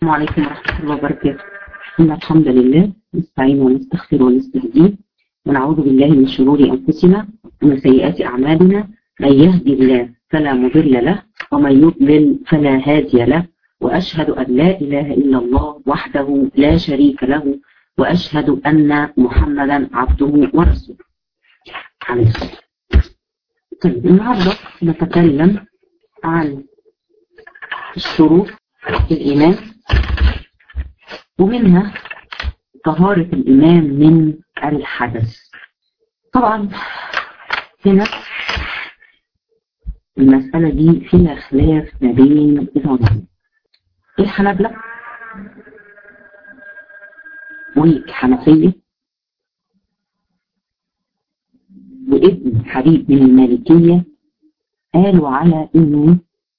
السلام عليكم ورحمة الله وبركاته. إن الحمد لله نستعين ونستغفر ونستهديه ونعوذ بالله من شرور أنفسنا ومن سيئات أعمالنا. من يهدي الله فلا مضل له ومن يضلل فلا هادي له، وأشهد أن لا إله إلا الله وحده لا شريك له، وأشهد أن محمدا عبده ورسوله عليه الصلاة. طيب النهارده نتكلم عن الشروط الإيمان، ومنها طهارة الإيمان من الحدث. طبعا هنا المسألة دي فيها خلاف ما بين العلماء، الحنابلة والحنفية وابن حبيب من المالكية قالوا على انه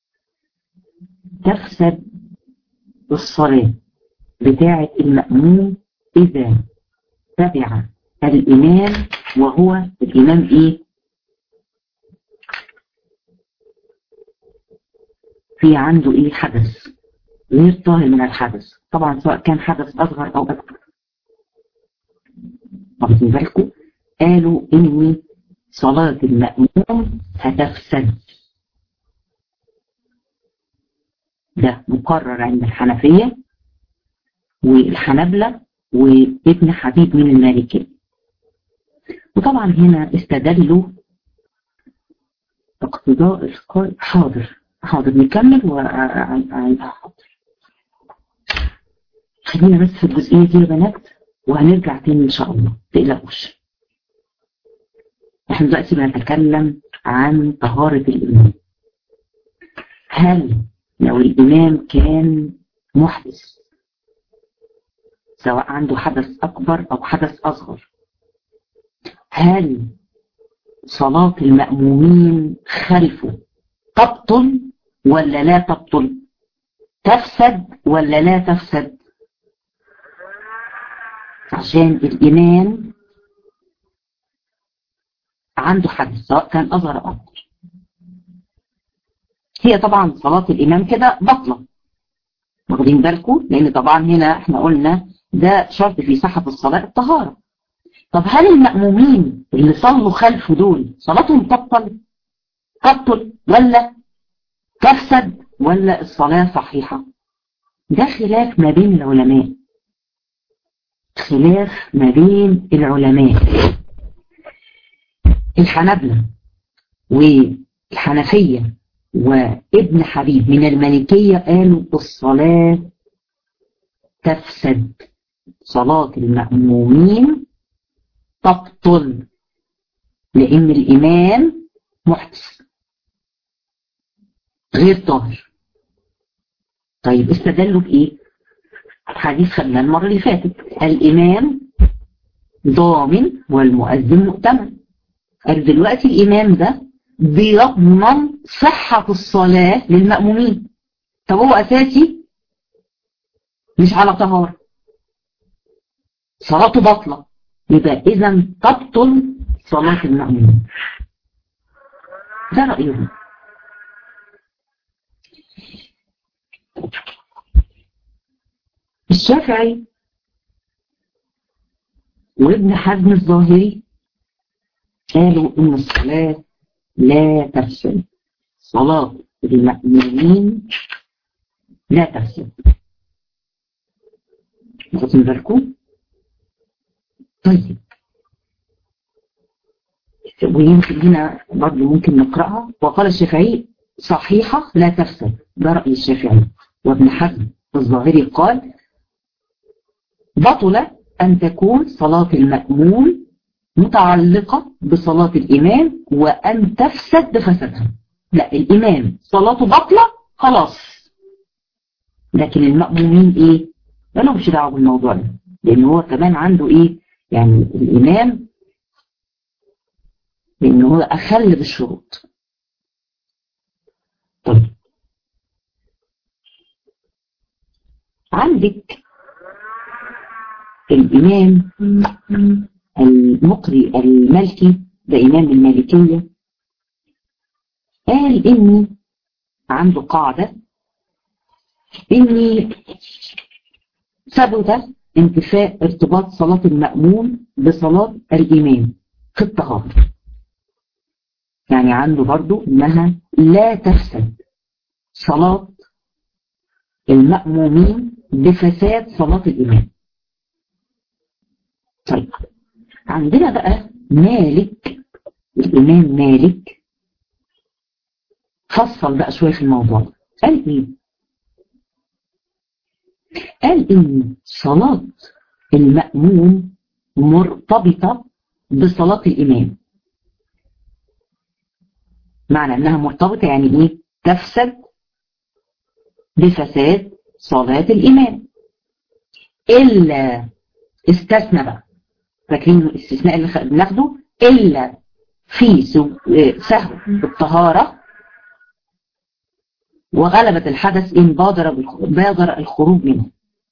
تفسد الصلاة بتاعة المأموم إذا تبع الإمام، وهو الإمام إيه؟ في عنده إيه؟ حدث غير طاهر من الحدث، طبعا سواء كان حدث أصغر أو أكبر. واخدين بالكم؟ قالوا إن صلاة المأموم هتفسد. ده مقرر عند الحنفية والحنبلة وابن حبيب من المالكية. وطبعا هنا استدلوا اقتضاء القول. حاضر نكمل حاضر. خلينا بس في الجزئية دي يا بنات وهنرجع تاني ان شاء الله، متقلقوش. احنا دلوقتي بنتكلم عن طهارة الإمام. هل لو الإمام كان محدث، سواء عنده حدث أكبر أو حدث أصغر، هل صلاة المأمومين خلفه تبطل ولا لا تبطل؟ تفسد ولا لا تفسد؟ عشان الإمام عنده حدث سواء كان أصغر أو أكبر، هي طبعا صلاة الإمام كده بطلة. واخدين بالكم؟ لأن طبعا هنا احنا قلنا ده شرط في صحة الصلاة الطهارة. طب هل المأمومين اللي صلوا خلفه دول صلاتهم تبطل ولا تفسد ولا الصلاة صحيحة؟ ده خلاف ما بين العلماء، خلاف ما بين العلماء. الحنبلة والحنفية وابن حبيب من المالكية قالوا الصلاة تفسد، صلاة المأمومين تبطل لأن الإمام محدث غير طاهر. طيب استدلوا بإيه؟ حديث خدنا المرة اللي فاتت، الإمام ضامن والمؤذن مؤتمن. قال دلوقتي الإمام ده بيضمن صحة الصلاة للمأمومين. طب هو أساسي مش على طهارة، صلاته بطلة، يبقى إذا تبطل صلاة المأمومين. ده رأيهم. الشافعي وابن حزم الظاهري قالوا إن الصلاة لا تفسد، صلاة المأمومين لا تفسد. واخدين بالكم؟ طيب ويمكن هنا برضه ممكن نقرأها. وقال الشافعي صحيحة لا تفسد، ده رأي الشافعي. وابن حزم الظاهري قال بطل أن تكون صلاة المأموم متعلقة بصلاة الإمام وأن تفسد بفسدها. لا، الإمام صلاته بطلة خلاص، لكن المأمومين إيه؟ ما لهمش دعوة بالموضوع ده، لأن هو كمان عنده إيه؟ يعني الإمام لأن هو أخل بالشروط. طيب عندك الإمام المقري المالكي، ده إمام المالكية، قال إني عنده قاعدة إني ثبت انتفاء ارتباط صلاة المأموم بصلاة الإمام في الطهارة. يعني عنده برضو إنها لا تفسد صلاة المأمومين بفساد صلاة الإمام. طيب عندنا بقى مالك، الإمام مالك فصل بقى شوية في الموضوع. قال إيه؟ قال إن صلاة المأموم مرتبطة بصلاة الإمام. معنى أنها مرتبطة يعني إيه؟ تفسد بفساد صلاة الإمام، إلا استثنى بقى، فاكرين الاستثناء اللي بناخده؟ إلا في سهو الطهارة وغلبة الحدث إن بادر الخروج منه.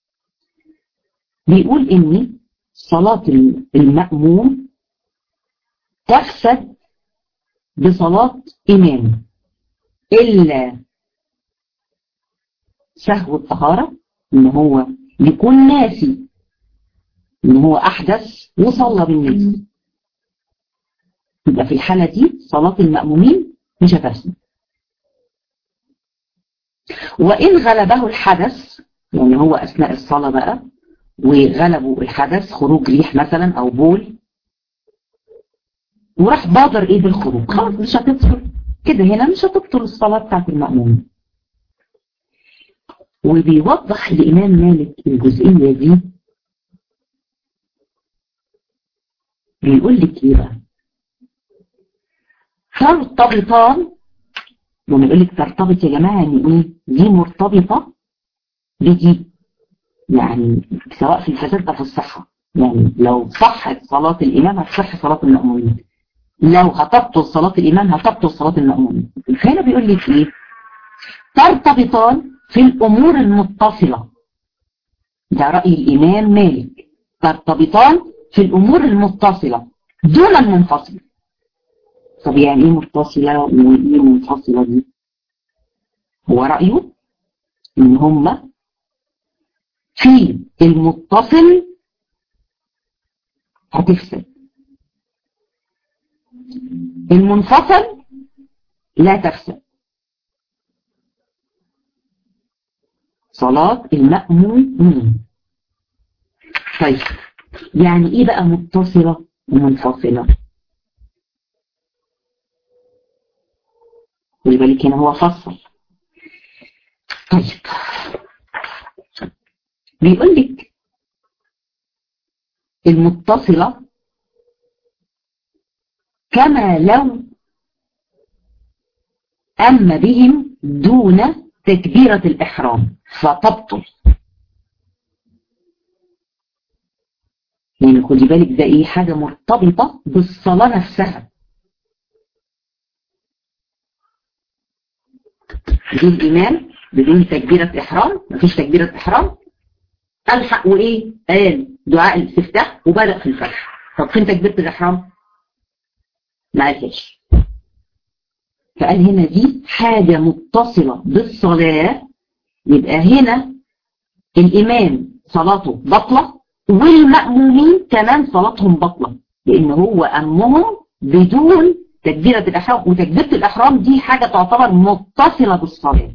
بيقول إن صلاة المأموم تفسد بصلاة إمامه إلا سهو الطهارة، إن هو يكون ناسي إن هو أحدث وصلى بالناس، يبقى في الحالة دي صلاة المأمومين مش هتفسد. وإن غلبه الحدث، يعني هو أثناء الصلاة بقى وغلبوا الحدث، خروج ريح مثلا أو بول، وراح بادر إيه بالخروج، خلاص مش هتبطل كده، هنا مش هتبطل الصلاة بتاعت المأمومين. وبيوضح الإمام مالك الجزئية دي، بيقول لك إيه بقى؟ ترتبطان، لما يقول لك ترتبط يا جماعة يعني إيه؟ دي مرتبطة بدي، يعني سواء في الفساد أو في الصحة. يعني لو صحت صلاة الإمام هتصح صلاة المأمومين، لو هتبطل صلاة الإمام هتبطل صلاة المأمومين. هنا بيقول لك إيه؟ ترتبطان في الأمور المتصلة، ده رأي الإمام مالك، ترتبطان في الأمور المتصلة دون المنفصلة. طب يعني إيه متصلة وإيه منفصلة دي؟ هو رأيه إن هما في المتصل هتفسد، المنفصل لا تفسد صلاة المأمومين. طيب يعني ايه بقى متصلة ومنفصلة؟ خلي بالك هنا هو فصل. طيب بيقول لك المتصلة كما لو أما بهم دون تكبيرة الإحرام فتبطل. يعني خدي بالك ده ايه؟ حاجة مرتبطة بالصلاة نفسها. دي الإمام بدون تكبيرة إحرام، مفيش تكبيرة إحرام، ألحق وإيه؟ قال دعاء الاستفتاح وبدأ في الفتح. طب فين تكبيرة الإحرام؟ معلش. فقال هنا دي حاجة متصلة بالصلاة، يبقى هنا الإمام صلاته بطلة والمأمومين كمان صلاتهم بطلة، لأن هو أمهم بدون تكبيرة الإحرام، وتكبيرة الإحرام دي حاجة تعتبر متصلة بالصلاة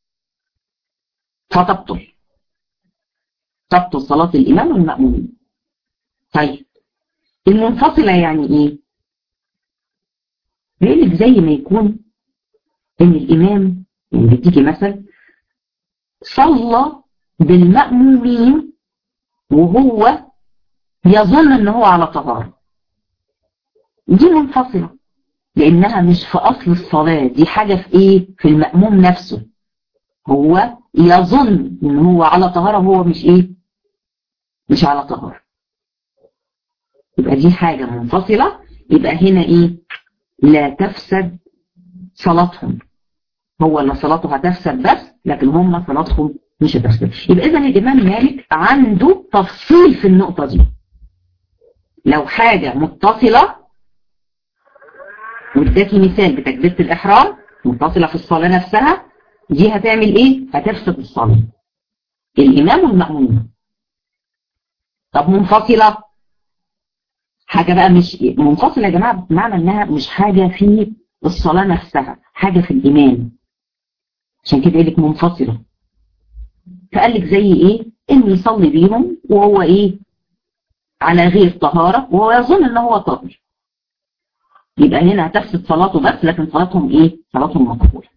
فتبطل، تبطل صلاة الإمام والمأمومين. طيب المنفصلة يعني إيه؟ بيقول لك زي ما يكون إن الإمام، يعني بديكي مثل، صلى بالمأمومين وهو يظن إن هو على طهارة، دي منفصلة لأنها مش في أصل الصلاة، دي حاجة في إيه؟ في المأموم نفسه، هو يظن إن هو على طهارة وهو مش إيه؟ مش على طهارة. يبقى دي حاجة منفصلة، يبقى هنا إيه؟ لا تفسد صلاتهم، هو اللي صلاته هتفسد بس، لكن هم صلاتهم مش هتفسد. يبقى إذن الإمام مالك عنده تفصيل في النقطة دي. لو حاجة متصلة، واداكي مثال بتكبيرة الإحرام متصلة في الصلاة نفسها، دي هتعمل ايه؟ هتفسد الصلاة، الامام والمأموم. طب منفصلة، حاجة بقى مش منفصلة يا جماعة بمعنى انها مش حاجة في الصلاة نفسها، حاجة في الإيمان، عشان كده قال لك منفصلة. فقال لك زي ايه؟ انه يصلي بيهم وهو ايه؟ على غير طهارة وهو يظن ان هو طاهر، يبقى هنا هتفسد صلاته بس، لكن صلاتهم ايه؟ صلاتهم مقبولة.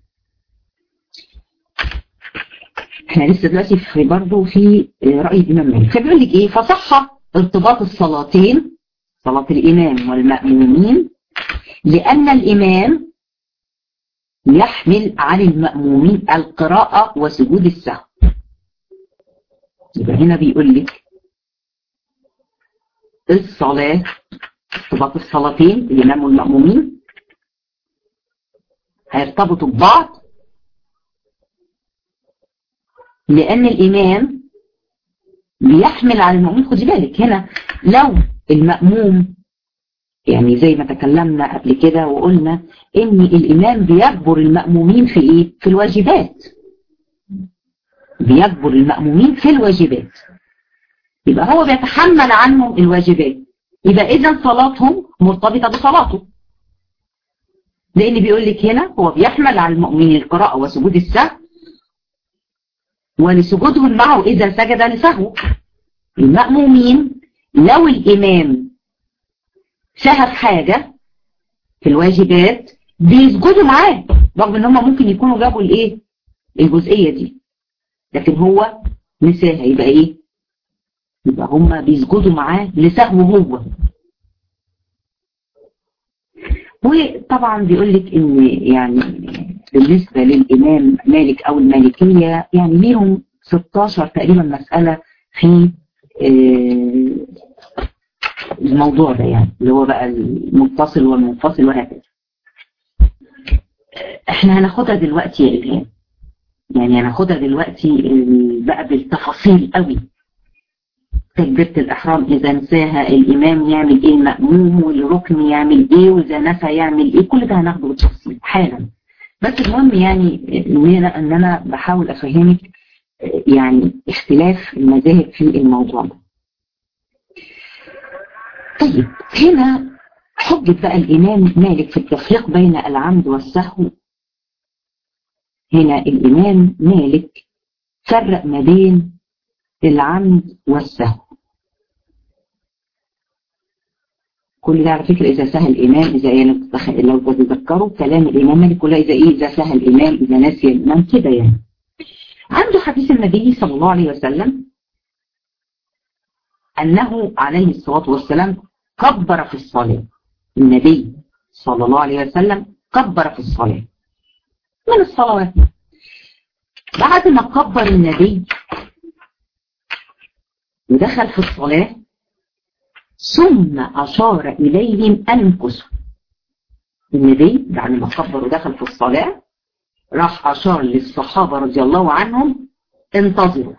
احنا لسه دلوقتي في برضه في رأي الإمام مالك، فبيقول لك ايه؟ فصح ارتباط الصلاتين، صلاة الإمام والمأمومين، لأن الإمام يحمل عن المأمومين القراءة وسجود السهو. يبقى هنا بيقول لك الصلاة، ارتباط الصلاتين الإمام والمأمومين هيرتبطوا ببعض، لأن الإمام بيحمل على المأموم. خدي بالك هنا لو المأموم، يعني زي ما تكلمنا قبل كده وقلنا ان الامام بيجبر المأمومين في ايه؟ في الواجبات، بيجبر المأمومين في الواجبات، يبقى هو بيتحمل عنهم الواجبات، يبقى اذا صلاتهم مرتبطة بصلاته، لان بيقول لك هنا هو بيحمل على المؤمنين القراءة وسجود السهو ولسجودهم معه اذا سجد لسهو. المأمومين لو الامام شهد حاجة في الواجبات بيسجدوا معاه، رغم ان هم ممكن يكونوا جابوا الايه؟ الجزئية دي، لكن هو نساها، يبقى ايه؟ يبقى هم بيسجدوا معاه لسهو هو. وطبعا بيقول لك ان يعني بالنسبة للامام مالك او المالكية يعني ليهم 16 تقريبا مسألة في الموضوع ده، يعني اللي هو بقى المتصل والمنفصل وهكذا. احنا هناخدها دلوقتي يا إلهام، يعني هناخدها دلوقتي بقى بالتفاصيل قوي. تكبيرة الإحرام إذا نساها الإمام يعمل إيه، المأموم والركن يعمل إيه، وإذا نسى يعمل إيه، كل ده هناخده بالتفصيل حالا. بس المهم يعني إن أنا بحاول أفهمك يعني اختلاف المذاهب في الموضوع ده. طيب هنا حجة بقى الإمام مالك في التفريق بين العمد والسهو. هنا الإمام مالك فرق ما بين العمد والسهو. كل ده على فكرة إذا سهى الإمام، إذا يعني لو تتذكروا كلام الإمام مالك كلها إذا إيه، إذا سهى الإمام، إذا نسي الإمام كده يعني. عنده حديث النبي صلى الله عليه وسلم أنه عليه الصلاة والسلام كبر في الصلاة. النبي صلى الله عليه وسلم كبر في الصلاة من الصلوات. بعد ما كبر النبي ودخل في الصلاة ثم أشار إليهم أن امكثوا. النبي بعد ما كبر ودخل في الصلاة راح أشار للصحابة رضي الله عنهم انتظروا،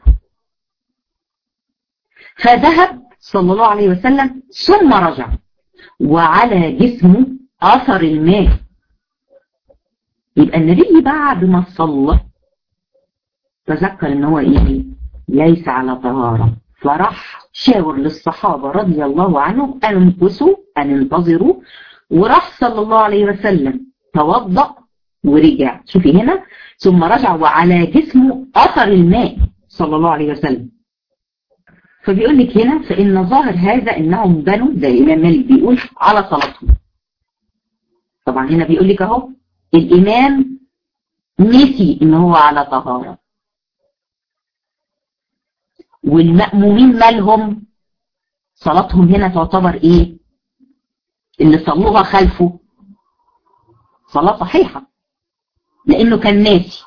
فذهب صلى الله عليه وسلم ثم رجع وعلى جسمه أثر الماء. يبقى النبي بعد ما صلى تذكر ان هو ايه؟ ليس على طهارة، فراح شاور للصحابة رضي الله عنهم أن امكثوا أن انتظروا، وراح صلى الله عليه وسلم توضأ ورجع. شوفي هنا ثم رجع وعلى جسمه أثر الماء صلى الله عليه وسلم. فبيقول لك هنا فإن ظاهر هذا إنهم بنوا، زي الإمام مالك بيقول، على صلاتهم. طبعا هنا بيقول لك أهو الإمام نسي إن هو على طهارة، والمأمومين مالهم صلاتهم هنا تعتبر إيه؟ اللي صلوها خلفه صلاة صحيحة لأنه كان ناسي.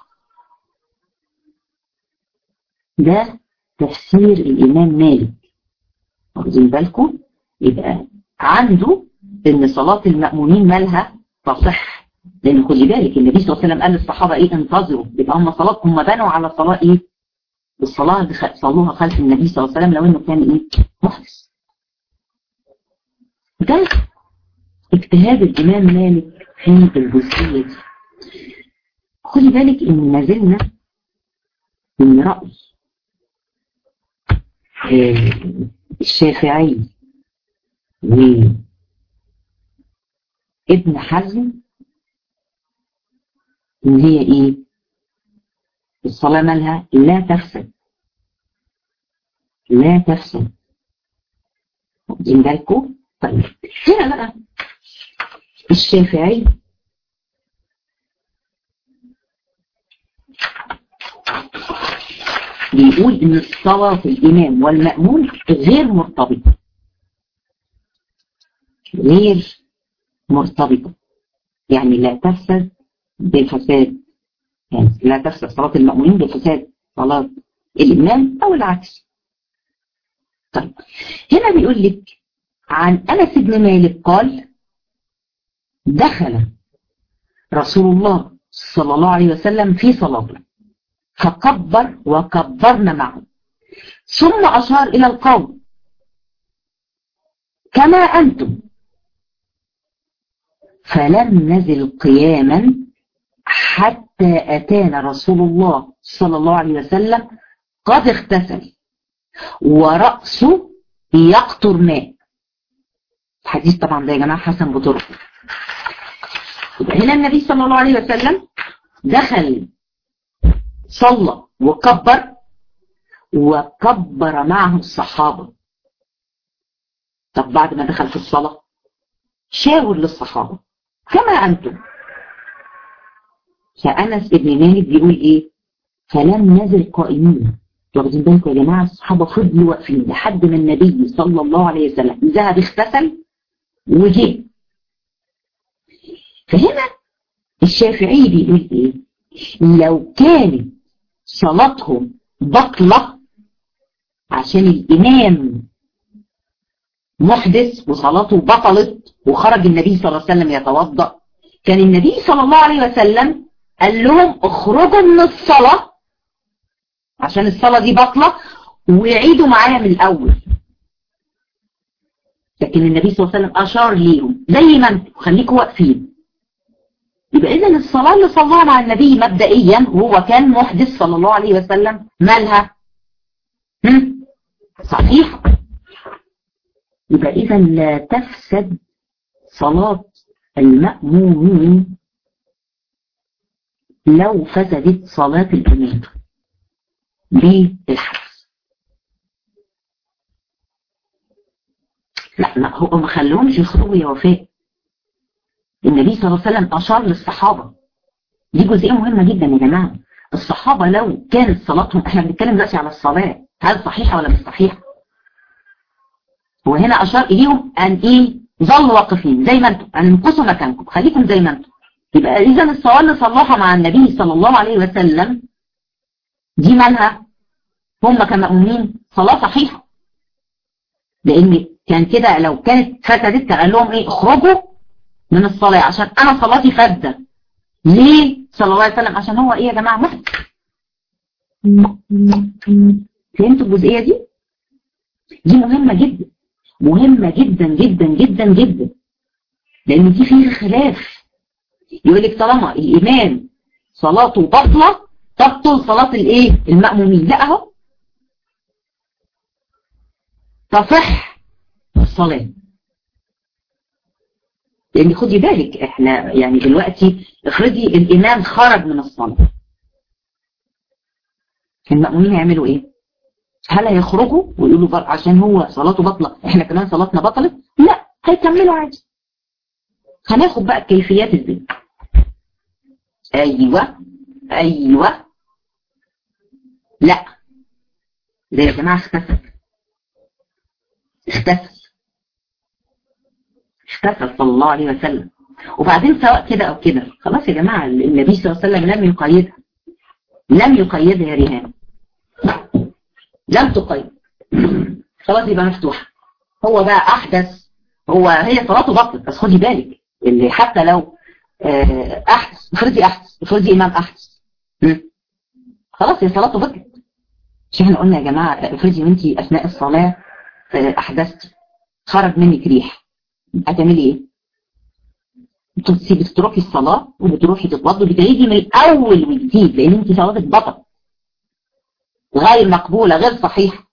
ده تفسير الإمام مالك، واخدين بالكم؟ يبقى عنده إن صلاة المأمومين مالها تصح، لأن خدي بالك النبي صلى الله عليه وسلم قال للصحابة إيه؟ انتظروا. يبقى هم صلاتهم بنوا على صلاة إيه؟ الصلاة اللي صلوها خلف النبي صلى الله عليه وسلم لو إنه كان إيه؟ محدث. ده اجتهاد الإمام مالك في الجزئية دي. خدي بالك ان ما زلنا من رأي الشافعي وابن حزم ان هي ايه؟ الصلاة مالها لا تفسد، لا تفسد. واخدين بالكم؟ طيب هنا بقى الشافعي بيقول ان الصلاة في الامام والمأموم غير مرتبطة، غير مرتبطة، يعني لا تفسد بفساد، يعني لا تفسد صلاة المأمومين بفساد صلاة الإمام أو العكس. طيب هنا بيقول لك عن أنس بن مالك قال دخل رسول الله صلى الله عليه وسلم في صلاته فكبر وكبرنا معه، ثم أشار إلى القوم كما أنتم، فلم نزل قياما حتى أتانا رسول الله صلى الله عليه وسلم قد اغتسل ورأسه يقطر ماء. الحديث طبعا ده يا جماعة حسن بطرق. هنا النبي صلى الله عليه وسلم دخل صلى وكبر وكبر معه الصحابة. طب بعد ما دخل في الصلاة شاور للصحابة كما أنتم. فأنس بن مالك بيقول إيه؟ فلم نزل قائمين. واخدين بالكم يا جماعة؟ الصحابة فضلوا واقفين لحد ما النبي صلى الله عليه وسلم ذهب اغتسل وجه. فهنا الشافعي بيقول إيه؟ لو كانت صلاتهم بطلة عشان الإمام محدث وصلاته بطلت وخرج النبي صلى الله عليه وسلم يتوضأ، كان النبي صلى الله عليه وسلم قال لهم اخرجوا من الصلاة عشان الصلاة دي بطلة ويعيدوا معايا من الأول. لكن النبي صلى الله عليه وسلم أشار ليهم زي ما انتم خليكم واقفين. يبقى إذن الصلاة اللي صلاها مع النبي مبدئيا وهو كان محدث صلى الله عليه وسلم مالها؟ صحيح. يبقى إذا لا تفسد صلاة المأمومين لو فسدت صلاة الإمام بالحدث. لا هو ما خلوهمش يخرجوا يا وفاء. النبي صلى الله عليه وسلم أشار للصحابة. دي جزئية مهمة جدا يا جماعة. الصحابة لو كانت صلاتهم، احنا بنتكلم دلوقتي على الصلاة هل صحيحة ولا مش صحيحة؟ وهنا أشار إليهم أن إيه؟ ظلوا واقفين زي ما انتم، أن انقصوا مكانكم، خليكم زي ما انتم. يبقى إذا الصلاة اللي صلوها مع النبي صلى الله عليه وسلم دي مالها؟ هم كمأمومين صلاة صحيحة. لأن كان كده لو كانت فسدت كان قال لهم إيه؟ اخرجوا من الصلاة عشان أنا صلاتي فاسدة. ليه صلى الله عليه وسلم؟ عشان هو إيه يا جماعة؟ محدث. فهمتوا الجزئية دي؟ دي مهمة جدا، مهمة جدا جدا جدا جدا، لأن دي فيها خلاف. يقول لك طالما الإمام صلاته بطلة تبطل صلاة الإيه؟ المأمومين. لا أهو تصح الصلاة. لأن خدي بالك إحنا يعني دلوقتي افرضي الإمام خرج من الصلاة، المأمومين يعملوا إيه؟ هل هيخرجوا ويقولوا عشان هو صلاته بطلة إحنا كمان صلاتنا بطلت؟ لا، هيكملوا عادي. هناخد بقى كيفيات ازاي. ايوه لا ده يا جماعه اختفى صلى الله عليه وسلم. وبعدين سواء كده او كده خلاص يا جماعه النبي صلى الله عليه وسلم لم يقيدها يا ريهان، لم تقيد، خلاص يبقى مفتوحه. هو بقى احدث، هي صلاته بطلت، بس خدي بالك اللي حتى لو احدث، افرضي امام احدث خلاص هي صلاته بطلت. مش احنا قلنا يا جماعه افرضي وانتي اثناء الصلاه احدثتي خرج منك ريح هتعملي ايه؟ بتروحي الصلاة وبتروحي تتوضي بتعيدي من الأول وجديد، لأن أنت صلاتك بطل غير مقبولة غير صحيحة.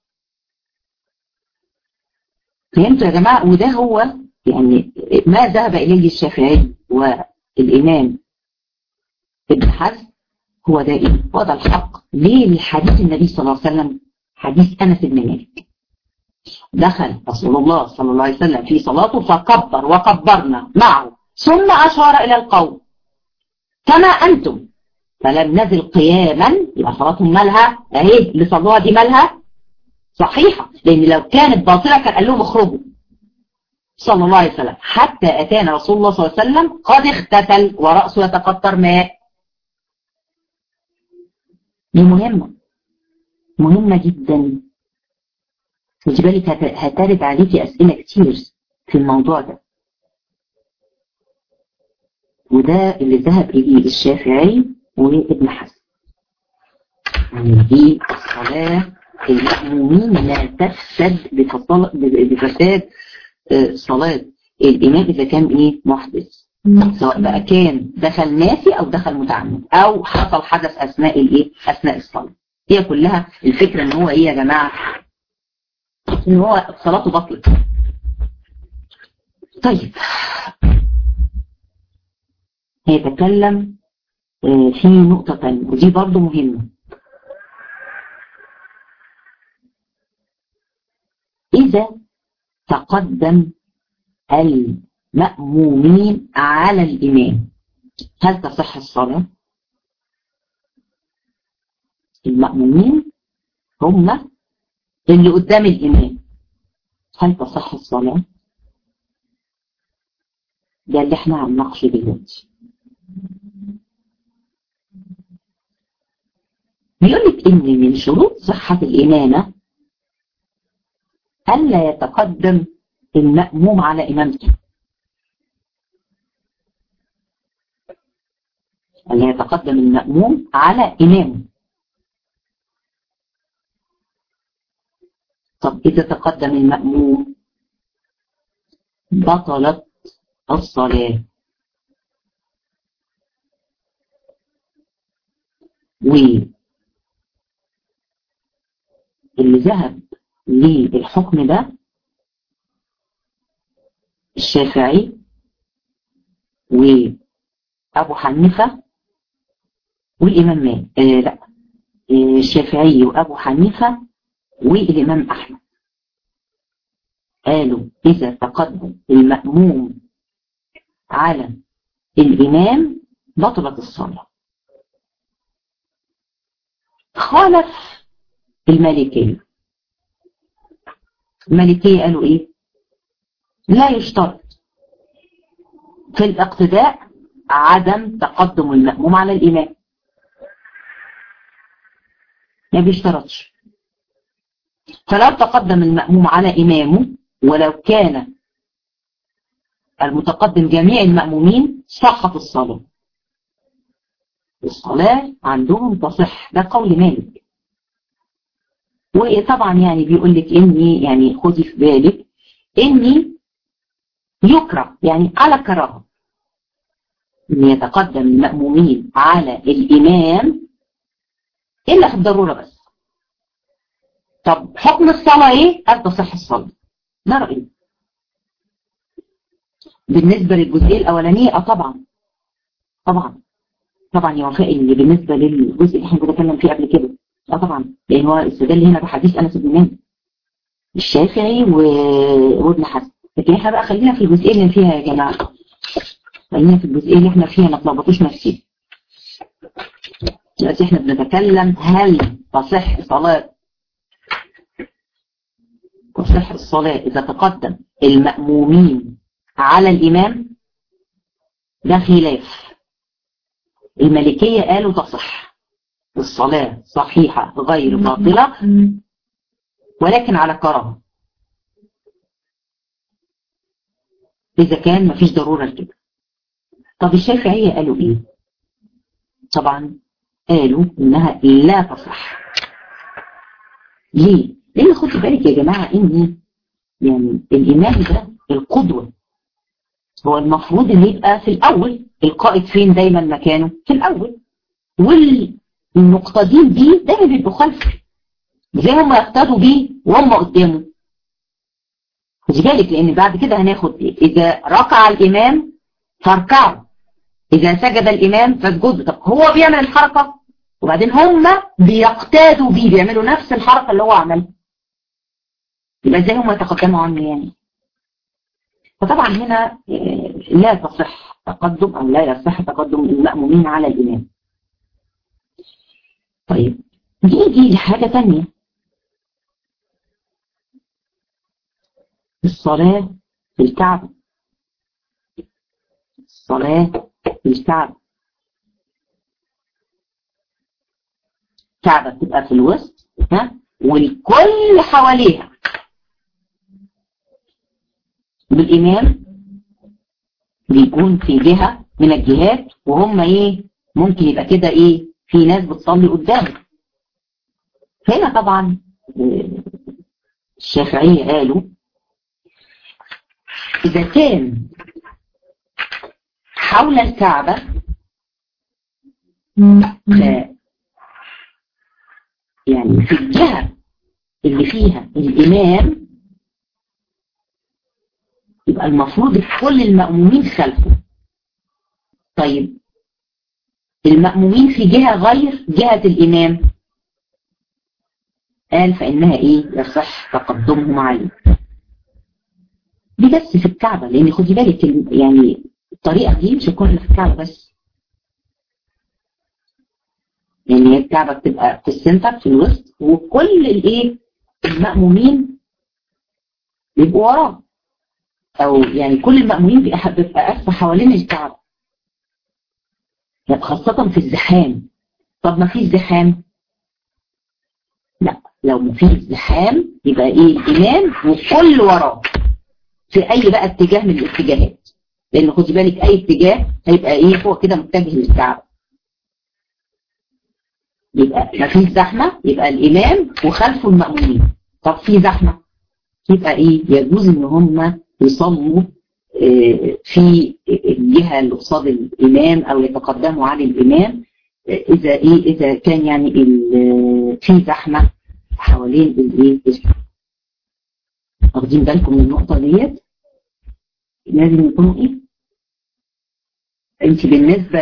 فهمتوا يا جماعة؟ وده هو يعني ما ذهب إليه الشافعي والإمام ابن حزم، هو ده إيه؟ هو ده الحق. ليه؟ لحديث النبي صلى الله عليه وسلم، حديث أنس بن مالك. دخل رسول الله صلى الله عليه وسلم في صلاته فكبر وكبرنا معه، ثم أشار إلى القوم كما أنتم، فلم نزل قياما. يبقى صلاتهم مالها اهي اللي صلوها دي مالها صحيحة، لأن لو كانت باطلة كان قال لهم اخرجوا صلى الله عليه وسلم، حتى أتانا رسول الله صلى الله عليه وسلم قد اختتل ورأسه يتقطر ماء. دي مهمة جدا. خدي بالك هترد عليكي أسئلة كتير في الموضوع ده، وده اللي ذهب إليه الشافعي وابن حزم. يعني دي الصلاة المأمومين لا تفسد بفساد صلاة الإمام إذا كان إيه محدث، سواء بقى كان دخل ناسي أو دخل متعمد أو حصل حدث أثناء الإيه أثناء الصلاة. هي كلها الفكرة إن هو إيه يا جماعة؟ إن هو صلاته بطلت. طيب هيتكلم في نقطة تانية ودي برضو مهمة. إذا تقدم المأمومين على الإمام هل تصح الصلاة؟ المأمومين هم اللي قدام الإمام، هل تصح الصلاة؟ ده اللي احنا هنناقشه دلوقتي. بيقول لك إن من شروط صحة الإمامة ألا يتقدم المأموم على إمامته، ألا يتقدم المأموم على إمامه. طب إذا تقدم المأموم بطلت الصلاة. واللي ذهب للحكم ده الشافعي وأبو حنيفة والإمام مالك، الشافعي وأبو حنيفة والإمام أحمد قالوا إذا تقدم المأموم على الإمام بطلت الصلاة. خالف المالكية. المالكية قالوا إيه؟ لا يشترط في الاقتداء عدم تقدم المأموم على الإمام، ما بيشترطش. فلو تقدم المأموم على إمامه ولو كان المتقدم جميع المأمومين صحت الصلاة. الصلاة عندهم تصح، ده قول مالك. وطبعا يعني بيقول لك إني يعني خدي في بالك إني يكره يعني على كراهة إن يتقدم المأمومين على الإمام إلا في الضرورة بس. طب حكم الصلاة إيه؟ هل تصح الصلاة؟ ده رأيي. بالنسبة للجزئية الأولانية طبعا يوافقني اللي بالنسبة للجزء اللي احنا بنتكلم فيه قبل كده. طبعا لأن هو استدل هنا بحديث أنس بن مالك الشافعي وابن حزم. لكن احنا بقى خلينا في الجزئية اللي فيها يا جماعة، خلينا في الجزئية اللي احنا فيها ما تلخبطوش نفسينا. دلوقتي احنا بنتكلم هل تصح الصلاة إذا تقدم المأمومين على الإمام. ده خلاف. المالكية قالوا تصح الصلاة صحيحة غير باطلة ولكن على كراهة إذا كان مفيش ضرورة لكده. طب الشافعية قالوا إيه؟ طبعا قالوا إنها لا تصح. ليه؟ لأن خدوا بالك يا جماعة إن يعني الإمام ده القدوة هو المفروض ان يبقى في الاول. القائد فين دايما مكانه؟ في الاول. والمقتدين بيه دايما بيبقوا خلفه، زي هم يقتدوا بيه وهم قدامه. خدي بالك، لان بعد كده هناخد اذا ركع الامام فاركعوا، اذا سجد الامام فاسجدوا. طب هو بيعمل الحركه وبعدين هم بيقتادوا بيه، بيعملوا نفس الحركه اللي هو عملها، يبقى ازاي هم يتقدموا عنه يعني؟ فطبعا هنا لا تصح تقدم او لا يصح تقدم المأمومين على الامام. طيب نيجي لحاجه ثانيه، الصلاه في الكعبه. الصلاه في الكعبه، الكعبه بتبقى في الوسط والكل حواليها، والامام بيكون في جهه من الجهات، وهم ممكن يبقى كده في ناس بتصلي قدامه. هنا طبعا الشافعيه قالوا اذا كان حول الكعبه يعني في الجهه اللي فيها الامام، يبقى المفروض كل المأمومين خلفه. طيب المأمومين في جهة غير جهة الإمام، قال فإنها يصح تقدمهم عليه. دي بس في الكعبة، لأن خدي بالك يعني الطريقة دي مش هتكون في الكعبة بس، يعني الكعبة بتبقى في السنتر في الوسط، وكل المأمومين بيبقوا وراه، أو يعني كل المأمومين بيبقى ألف حوالين الكعبة، خاصة في الزحام. طب ما فيش زحام؟ لا، لو ما فيش زحام يبقى الإمام وكل وراه في أي بقى اتجاه من الاتجاهات، لأن خدي بالك أي اتجاه هيبقى هو كده متجه للكعبة. يبقى ما فيش زحمة، يبقى الإمام وخلفه المأمومين. طب في زحمة، يبقى يجوز إن هم يصلوا في الجهة اللي قصاد الإمام أو يتقدموا على الإمام، إذا كان يعني في زحمة حوالين واخدين بالكم من النقطة ديت؟ لازم يكونوا انت بالنسبة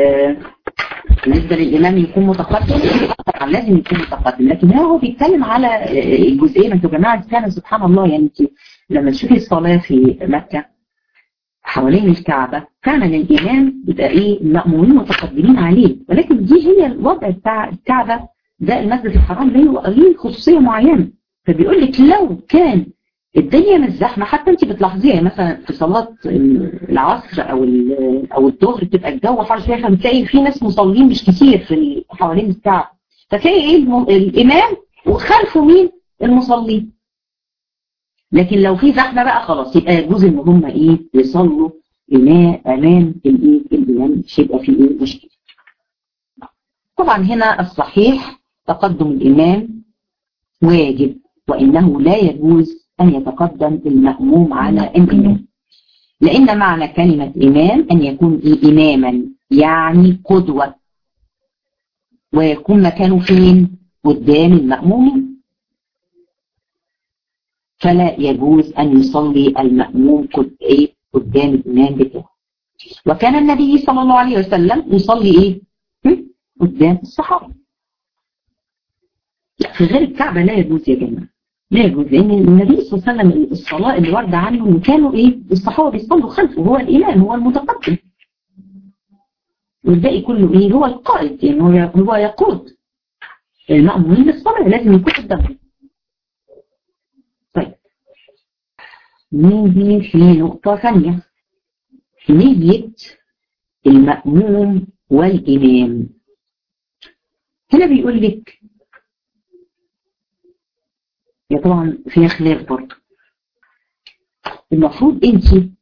للإمام يكون متقدم، طبعا لازم يكون متقدم، لكن هو بيتكلم على الجزئية. انتوا يا جماعة كان سبحان الله، يعني انت لما تشوفي الصلاة في مكة حوالين الكعبة، فعلا الإمام يبقى المأمومين متقدمين عليه، ولكن دي هي الوضع بتاع الكعبة، ده المسجد الحرام ليه خصوصية معينة. فبيقول لك لو كان الدنيا مش زحمة، حتى انت بتلاحظيها مثلا في صلاة العصر او الظهر بتبقى الجو حر شوية، فبتلاقي في ناس مصلين مش كتير في حوالين الكعبة، فتلاقي الإمام وخلفه مين؟ المصلين. لكن لو في زحمة بقى خلاص، يبقى يجوز ان هم يصلوا امام الامام، مش هيبقى فيه مشكلة. طبعا هنا الصحيح تقدم الامام واجب، وانه لا يجوز ان يتقدم المأموم على الامام، لان معنى كلمة امام ان يكون اماما يعني قدوة، ويكون مكانه فين؟ قدام المأمومين. فلا يجوز أن يصلي المأموم قدام الإمام بتاعه. وكان النبي صلى الله عليه وسلم يصلي قدام الصحابة. في غير الكعبة لا يجوز يا جماعة، لا يجوز، لأن النبي صلى الله عليه وسلم الصلاة اللي واردة عنه كانوا الصحابة بيصلوا خلفه، هو الإمام، هو المتقدم، والباقي كله هو القائد، يعني هو يقود المأمومين للصلاة، لازم يكون قدامهم. طيب نيجي في نقطة ثانية، نية المأموم والإمام. هنا بيقول لك يا طبعا فيها خلاف برضه، المفروض انت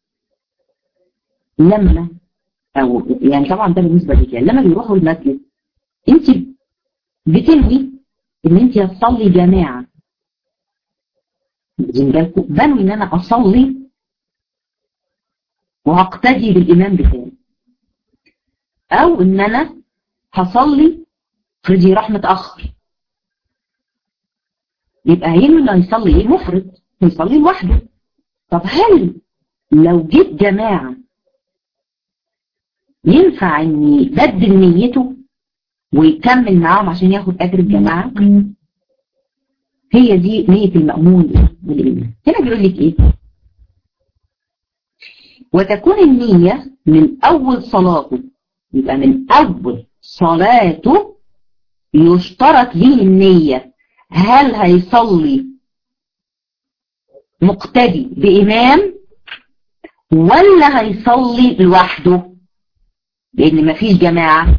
لما او يعني طبعا ده بالنسبة للرجال لما بيروحوا المسجد، انت بتنوي ان انت هتصلي جماعة، بنوي ان انا اصلي وهقتدي بالإمام بتاعي، أو إن أنا هصلي فرضي راح متأخر، يبقى هينوي إنه هيصلي إيه؟ مفرد، هيصلي لوحده. طب هل لو جيت جماعة ينفع إن يبدل نيته ويكمل معاهم عشان ياخد أجر الجماعة؟ هي دي نية المأمون بالإمام. هنا بيقول لك إيه؟ وتكون النية من أول صلاته، يبقى من أول صلاته يشترط ليه النية، هل هيصلي مقتدي بإمام ولا هيصلي لوحده، لأن مفيش جماعة.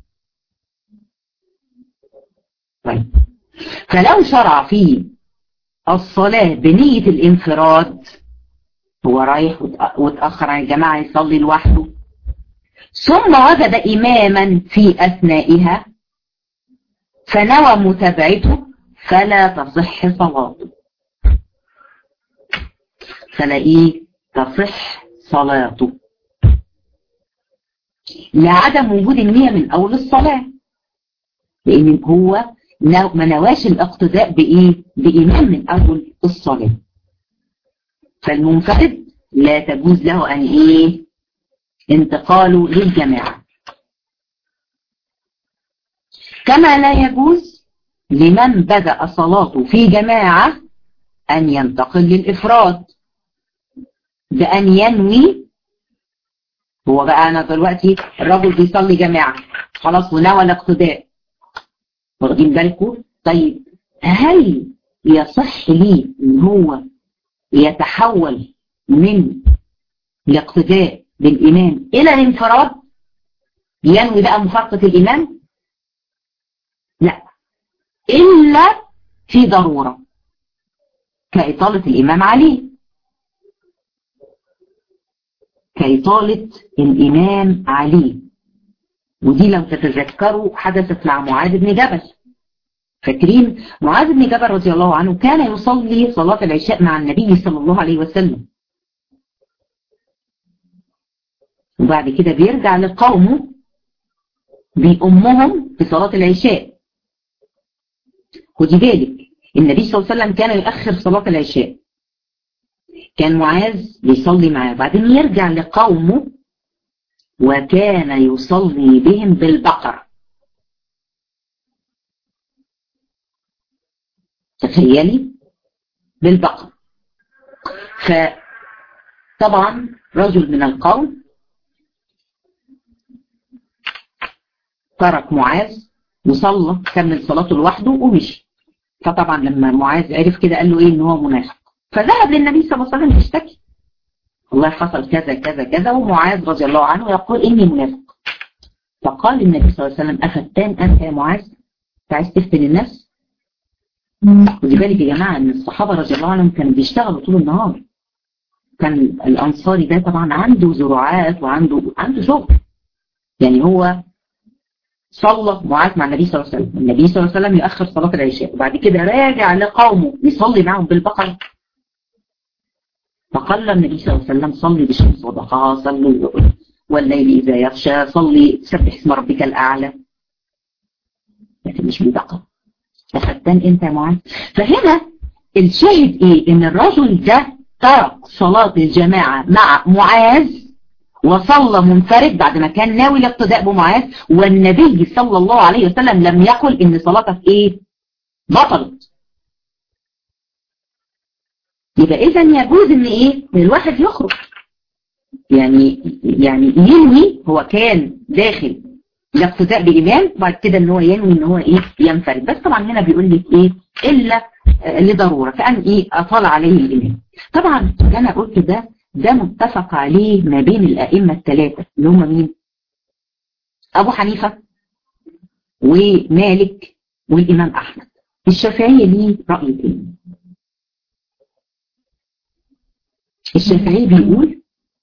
طيب فلو شرع في الصلاة بنية الانفراد، هو رايح وتأخر عن الجماعة يصلي لوحده، ثم وجد إماما في أثنائها فنوى متابعته، فلا تصح صلاته. فلا إيه؟ تصح صلاته لعدم وجود النية من أول الصلاة، لأن هو ما نواش الاقتداء بإيه؟ بإمام من أول الصلاة. فالمنفرد لا تجوز له أن إيه؟ انتقاله للجماعة، كما لا يجوز لمن بدأ صلاته في جماعة أن ينتقل للإفراد بأن ينوي. هو بقى أنا دلوقتي الرجل بيصلي جماعة خلاص ونوى الاقتداء، واخدين بالكم؟ طيب هل يصح لي ان هو يتحول من الاقتداء بالإمام إلى الانفراد، ينوي بقى مفارقة الإمام؟ لا، إلا في ضرورة كإطالة الإمام عليه، كإطالة الإمام عليه. ودي لو تتذكروا حدثت مع معاذ بن جبل. فاكرين معاذ بن جبل رضي الله عنه كان يصلي صلاة العشاء مع النبي صلى الله عليه وسلم، وبعد كده بيرجع لقومه بأمهم في صلاة العشاء. خدي بالك النبي صلى الله عليه وسلم كان يؤخر صلاة العشاء، كان معاذ يصلي معاه وبعدين يرجع لقومه وكان يصلي بهم بالبقر. تخيلي بالبقر. فطبعا رجل من القوم ترك معاذ وصلى كمل صلاته لوحده ومشي. فطبعا لما معاذ عرف كده قال له ايه؟ ان هو منافق. فذهب للنبي صلى الله عليه وسلم يشتكي، والله حصل كذا كذا كذا، ومعاذ رضي الله عنه يقول اني منافق. فقال النبي صلى الله عليه وسلم افتان انت يا معاذ؟ انت عايز تفتن الناس؟ خدي بالك يا جماعه ان الصحابه رضي الله عنهم كانوا بيشتغلوا طول النهار. كان الانصاري ده طبعا عنده زراعات وعنده شغل. يعني هو صلى معاذ مع النبي صلى الله عليه وسلم، النبي صلى الله عليه وسلم يؤخر صلاة العشاء وبعد كده راجع لقومه يصلي معهم بالبقر. فقال النبي صلى الله عليه وسلم صلي بالشمس وضحاها، صلي والليل إذا يغشى، صلي سبح اسم ربك الأعلى، لكن مش بالبقر. أخدتان أنت يا معاذ. فهنا الشاهد إيه؟ إن الرجل ده ترك صلاة الجماعة مع معاذ وصلى منفرد بعد ما كان ناوي الاقتداء بمعاذ، والنبي صلى الله عليه وسلم لم يقل ان صلاتك ايه؟ بطلت. يبقى اذا يجوز ان ايه؟ الواحد يخرج يعني ينوي هو كان داخل الاقتداء بإمام وبعد كده ان هو ينوي ان هو ايه؟ ينفرد. بس طبعا هنا بيقول لك ايه؟ الا لضروره، كأن ايه؟ اطال عليه الامام. طبعا اللي انا قلت ده متفق عليه ما بين الأئمة الثلاثة اللي هم مين؟ أبو حنيفة ومالك والإمام أحمد. الشافعي ليه رأي تاني. الشافعي بيقول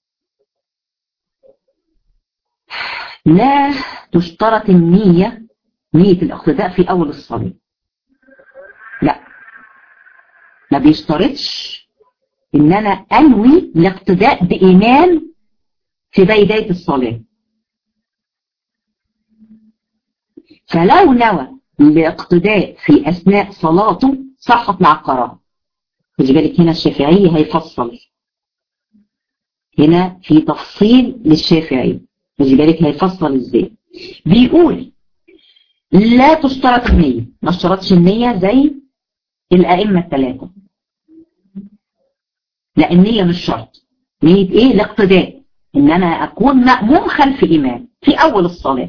لا تشترط النية، نية الاقتداء في أول الصلاة. لا، ما بيشترطش ان انا انوي الاقتداء بامام في بداية الصلاة، فلو نوى الاقتداء في أثناء صلاته صحت مع القراءة. خدي بالك هنا الشافعي هيفصل، هنا في تفصيل للشافعي، خدي بالك هيفصل ازاي. بيقول لا تشترط النية، ما اشترطش النية زي الأئمة الثلاثة، لا النية مش شرط. نية ايه؟ الاقتداء، ان انا اكون مأموم خلف امام في اول الصلاة،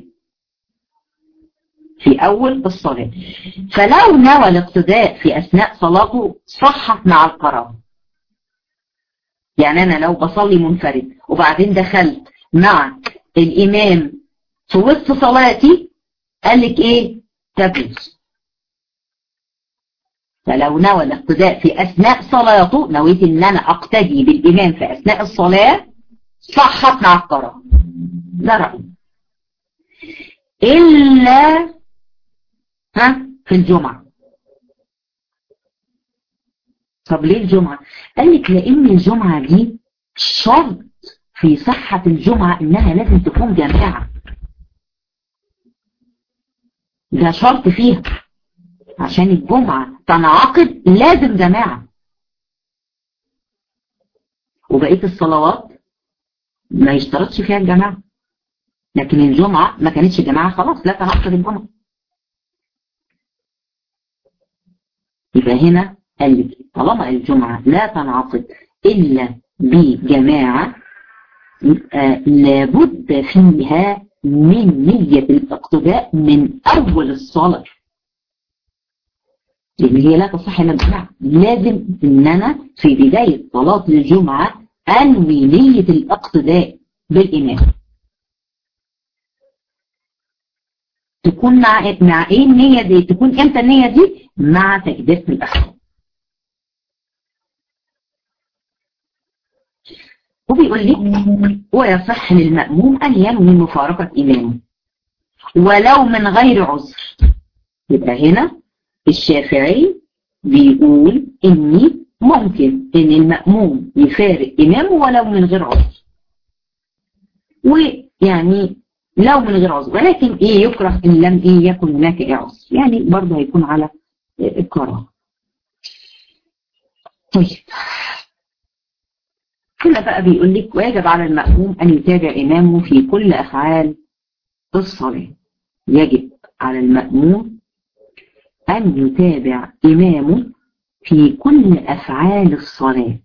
في اول الصلاة. فلو نوى الاقتداء في اثناء صلاته صحت مع القراءة. يعني انا لو بصلي منفرد وبعدين دخلت مع الامام في وسط صلاتي، قال لك ايه؟ تجوز. فلو نوى الاقتداء في اثناء صلاته، نويت ان انا اقتدي بالامام في اثناء الصلاة، صحت مع القراءة. ده رأيي. الا في الجمعة. طب ليه الجمعة؟ قال لك لان الجمعة دي شرط في صحة الجمعة انها لازم تكون جماعة، ده شرط فيها عشان الجمعة تنعقد لازم جماعة. وبقية الصلوات ما يشترطش فيها الجماعة، لكن الجمعة ما كانتش جماعة خلاص لا تنعقد الجمعة. يبقى هنا قال لك طالما الجمعة لا تنعقد إلا بجماعة، لابد فيها من نية الاقتداء من أول الصلاة، لأن هي لا تصح إلا بجماعة. لازم إن أنا في بداية صلاة الجمعة أنوي نية الاقتداء بالإمام. تكون مع إيه النية دي؟ تكون إمتى النية دي؟ مع تكبيرة الإحرام. وبيقول لك ويصح للمأموم أن ينوي مفارقة إمامه ولو من غير عذر. يبقى هنا الشافعي بيقول إني ممكن إن المأموم يفارق إمامه ولو من غير عذر، ويعني لو من غير عذر، ولكن إيه يكره إن لم إيه يكن هناك عذر، يعني برضه هيكون على الكراهة. طيب هنا بقى بيقول لك ويجب على المأموم أن يتابع إمامه في كل أفعال الصلاة. يجب على المأموم أن يتابع إمامه في كل أفعال الصلاة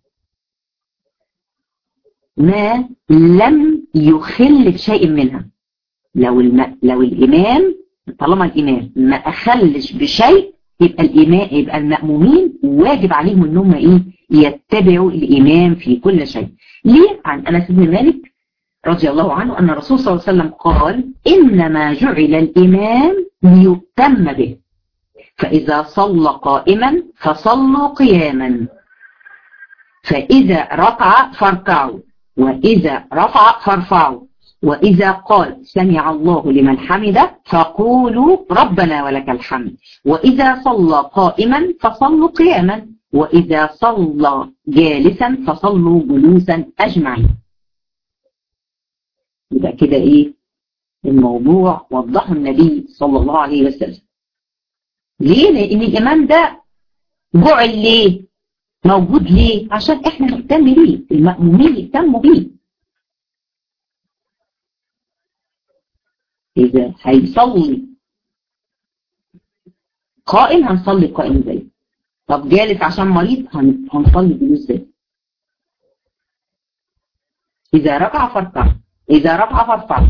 ما لم يخل بشيء منها. لو الإمام طالما الإمام ما أخلش بشيء، يبقى المأمومين واجب عليهم إنهم إيه؟ يتبعوا الإمام في كل شيء. ليه؟ عن أنس بن مالك رضي الله عنه أن الرسول صلى الله عليه وسلم قال إنما جعل الإمام ليتم به، فإذا صلى قائما فصلوا قياما، فإذا ركع فاركعوا، وإذا رفع فارفعوا، وإذا قال سمع الله لمن حمده فقولوا ربنا ولك الحمد، وإذا صلى قائما فصلوا قياما، وإذا صلى جالسا فصلوا جلوسا أجمعين. يبقى كده إيه الموضوع وضحه النبي صلى الله عليه وسلم. ليه؟ لأن الإمام ده جعل ليه؟ موجود ليه؟ عشان إحنا نهتم بيه، المأمومين يهتموا بيه. إذا هيصلي قائم هنصلي قائم زي، طب جالس عشان مريض هنصلي جلوس زي. إذا ركع فاركع، إذا رفع فارفع.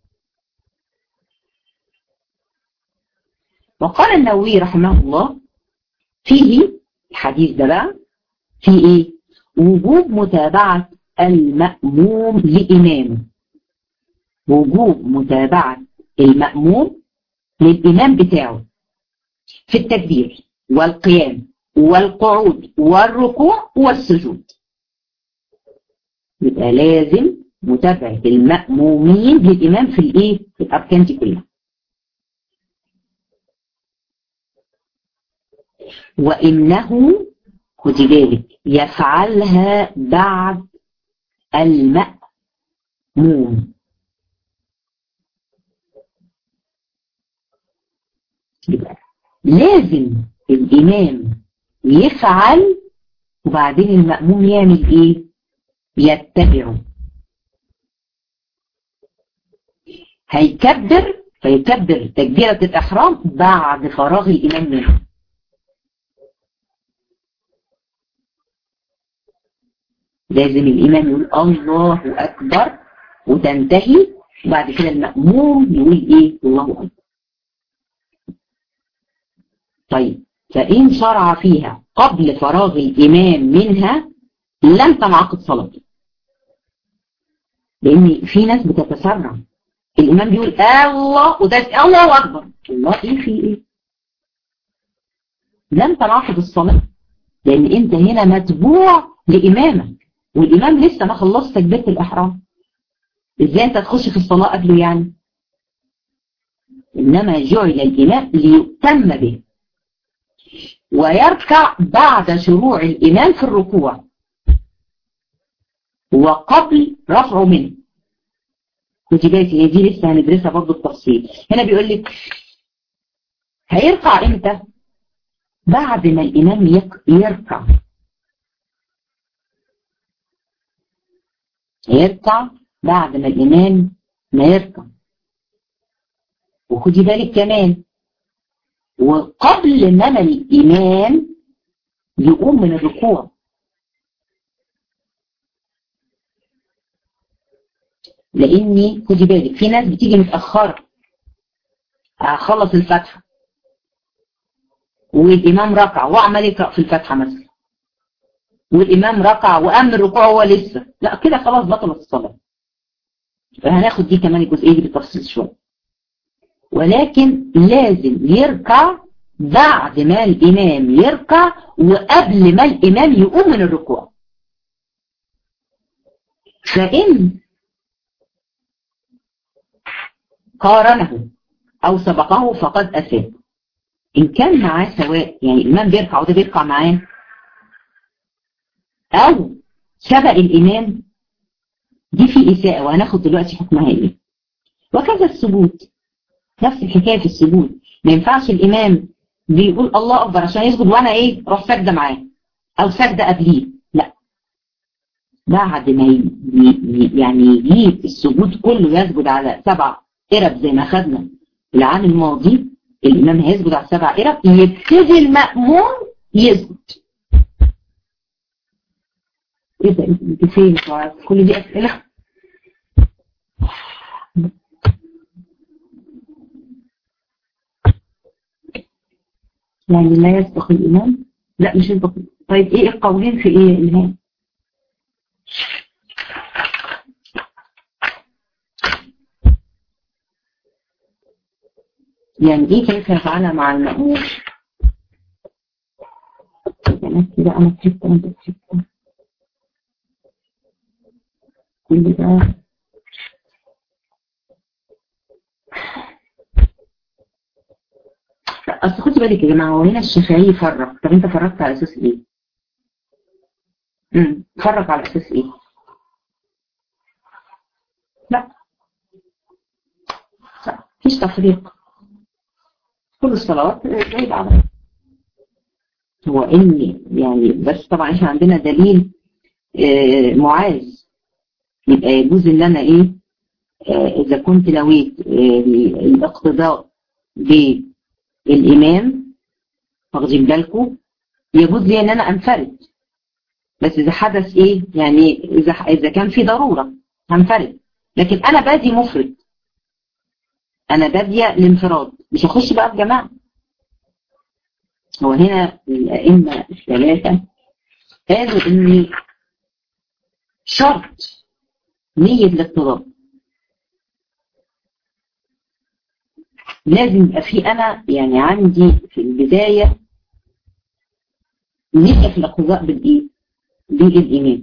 وقال النووي رحمه الله فيه الحديث ده بقى فيه إيه؟ وجوب متابعة المأموم لإمامه، وجوب متابعة المأموم للإمام بتاعه في التكبير والقيام والقعود والركوع والسجود. يبقى لازم متابعة المأمومين للإمام في الإيه؟ في الأركان دي كلها. وإنه خدي بالك يفعلها بعد المأموم المأموم. يبقى لازم الإمام يفعل وبعدين المأموم يعمل إيه؟ يتبعه. فيكبر تكبيرة الإحرام بعد فراغ الإمام منه. لازم الإمام يقول الله أكبر وتنتهي، وبعد كده المأموم يقول إيه؟ الله أكبر. طيب فإن شرع فيها قبل فراغ الإمام منها لم تنعقد صلاته، لأن في ناس بتتسرع. الإمام بيقول الله وده الله أكبر، الله إيه في إيه؟ لم تنعقد الصلاة، لأن أنت هنا متبوع لإمامك والإمام لسه ما خلص تكبيرة الإحرام. إزاي أنت تخش في الصلاة قبله يعني؟ إنما جعل الإمام ليؤتم به، ويركع بعد شروع الإمام في الركوع وقبل رفعه منه. ودي بالي دي لسه هندرسها برضه التفصيل. هنا بيقول لك هيركع امتى؟ بعد ما الإمام يركع. هيركع بعد ما الإمام ما يركع. وخدي بالك كمان وقبل ما الإمام يقوم من الركوع، لأني خدي بالك في ناس بتيجي متأخرة، هخلص الفاتحة والإمام ركع وعمل يقرأ في الفاتحة مثلا، والإمام ركع وقام الركوع هو لسه، لا كده خلاص بطلت الصلاة. فهناخد دي كمان الجزئية دي بالتفصيل شوية. ولكن لازم يركع بعد ما الإمام يركع وقبل ما الإمام يقوم من الركوع. فإن قارنه أو سبقه فقد أساء. إن كان معاه سواء، يعني الإمام بيركع وده بيركع معاه، أو سبق الإمام، دي في إساءة وهناخد دلوقتي حكمها إيه. وكذا السجود، نفس الحكاية في السجود. ما ينفعش الإمام بيقول الله أكبر عشان يسجد وأنا إيه روح سجدة معاه أو سجدة قبليه، لا. بعد ما يعني يجيب السجود كله يسجد على 7 قرب زي ما خدنا العام الماضي، الإمام هيسجد على 7 قرب، يبتدي المأموم يسجد. ايه ده انت فين؟ كل دي أسئلة. يعني لا يسبق الإمام؟ لا مش يسبق. طيب ايه القولين في ايه الإمام؟ يعني ايه كيف يفعلها مع المأموم؟ يعني كده انا كتبت وانت كتبت كل ده. اصل خدي بالك يا جماعه، هو هنا الشافعي يفرق. طب انت فرقت على اساس ايه؟ فرق على اساس ايه؟ لا مفيش تفريق، كل الصلوات زي بعضها. هو اني يعني بس طبعا احنا عندنا دليل معاذ، يبقى يجوز ان انا ايه اذا كنت نويت الاقتداء بالامام، واخدين بالكم، يجوز لي ان انا انفرد. بس اذا حدث ايه يعني اذا كان في ضروره هنفرد، لكن انا بادي مفرد، انا باديه الانفراد، مش هخش بقى في جماعه. هو هنا الائمه الثلاثه قالوا ان شرط نيه الاقتداء لازم يبقى في انا يعني عندي في البدايه نيه في الاقتداء بالايه؟ بالامام.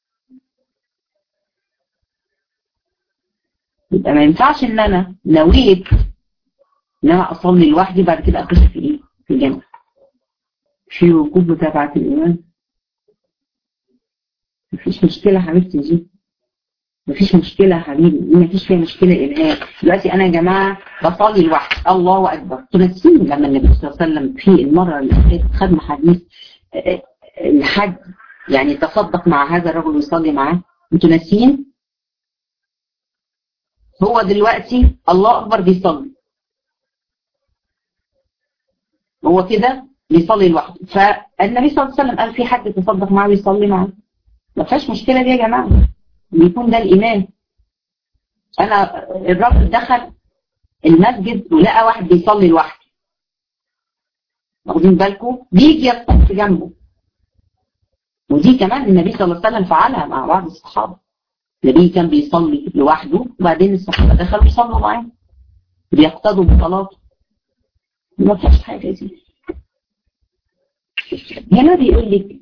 يبقى ما ينفعش ان انا نويت ان انا اصلي لوحدي بعد كده اخش في ايه؟ في الجامع. في وقوف متابعه الامام، مفيش مشكله حبيبتي دي. مفيش مشكلة يا حبيبي، مفيش فيها مشكلة إلهام. دلوقتي أنا يا جماعة بصلي لوحدي، الله أكبر. تنسين لما النبي صلى الله عليه وسلم في المرة اللي فاتت خدنا حديث الحج، يعني تصدق مع هذا الرجل ويصلي معاه، انتوا ناسين؟ هو دلوقتي الله أكبر بيصلي، هو كده بيصلي لوحده، فالنبي صلى الله عليه وسلم قال في حد تصدق معاه ويصلي معاه، ما فيهاش مشكلة دي يا جماعة، بيكون ده الإمام. أنا الراجل دخل المسجد ولقى واحد بيصلي لوحده، واخدين بالكم؟ بيجي يصطف جنبه، ودي كمان النبي صلى الله عليه وسلم فعلها مع بعض الصحابة. النبي كان بيصلي لوحده وبعدين الصحابة دخلوا يصلوا معاه بيقتدوا بصلاته، ما فيش حاجة دي. هنا بيقول لك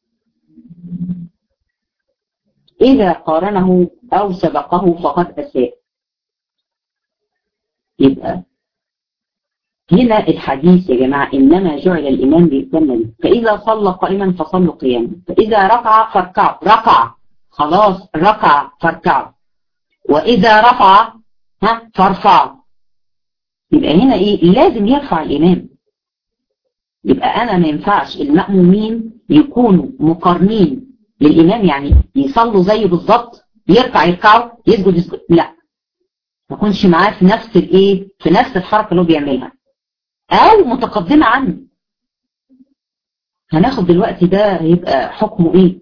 إذا قارنه أو سبقه فقد أساء. يبقى هنا الحديث يا جماعة إنما جعل الإمام ليؤتم به، فإذا صلى قائما فصلوا قياما، فإذا ركع فاركعوا، ركع خلاص ركع فاركعوا، وإذا رفع فارفعوا. يبقى هنا إيه؟ لازم يرفع الإمام. يبقى أنا ما ينفعش المأمومين يكونوا مقارنين للإمام، يعني يصلوا زيه بالظبط، يركعوا يسجد، لا، ما يكونش معاه في نفس الإيه؟ في نفس الحركة اللي هو بيعملها، أو متقدمة عنه. هناخد دلوقتي ده هيبقى حكمه إيه؟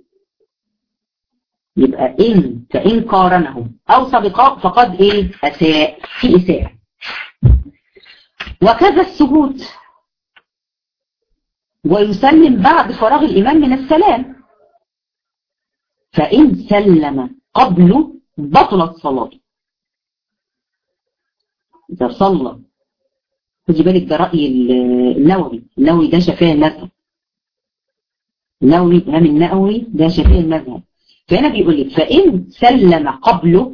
يبقى فإن قارنه أو سبقه فقد إيه؟ أساء، في إساءة. وكذا السجود، ويسلم بعد فراغ الإمام من السلام، فإن سلم قبله بطلت صلاته. إذا صلى، خدي بالك ده رأي النووي ده شافعي المذهب، الإمام النووي ده شافعي المذهب. فهنا بيقول لك فإن سلم قبله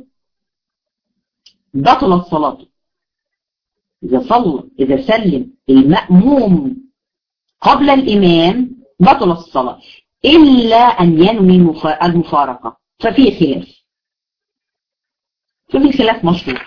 بطلت صلاته. إذا سلم المأموم قبل الإمام بطل الصلاة، إلا أن ينوي المفارقة، ففي خلاف مشهور.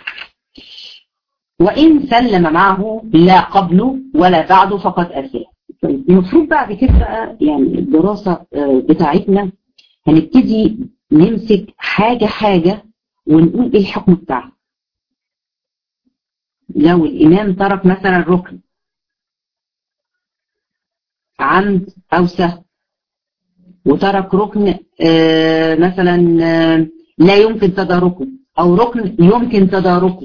وإن سلم معه لا قبله ولا بعده فقد أساء. المفروض بعد كده بقى يعني الدراسة بتاعتنا هنبتدي نمسك حاجة ونقول إيه الحكم بتاعها. لو الإمام ترك مثلا ركن عمد أو سهو، وترك ركن مثلا لا يمكن تداركه، أو ركن يمكن تداركه،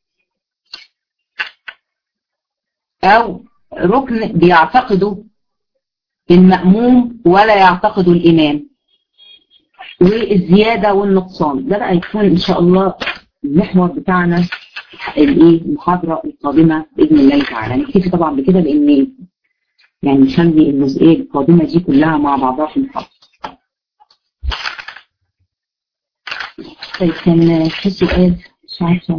أو ركن بيعتقده المأموم ولا يعتقده الإمام، والزيادة والنقصان، ده بقى يكون إن شاء الله المحور بتاعنا المحاضرة القادمة بإذن الله تعالى. نكتفي طبعا بكده لأن يعني نخلي الجزئية القادمة دي كلها مع بعضها في المحاضرة. طيب كان في سؤال مش عارفة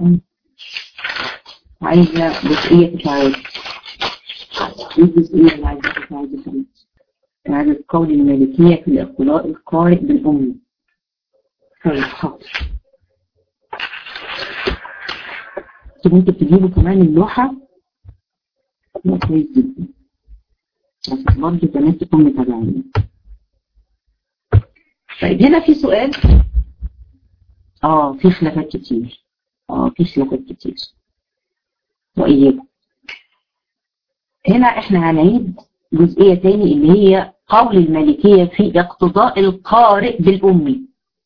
عايزة جزئية تتعاد. ايه الجزئية اللي عايزة تتعاد؟ هذا قول المالكية في الاقتضاء القارئ بالأم. طيب حاضر. ممكن تجيبوا كمان اللوحة، كويس جدا، بس برضه كمان تكون متابعين. طيب هنا في سؤال، في خلافات كتير، وإياكم. هنا احنا هنعيد جزئية تاني اللي هي قول المالكية في اقتضاء القارئ بالأمي.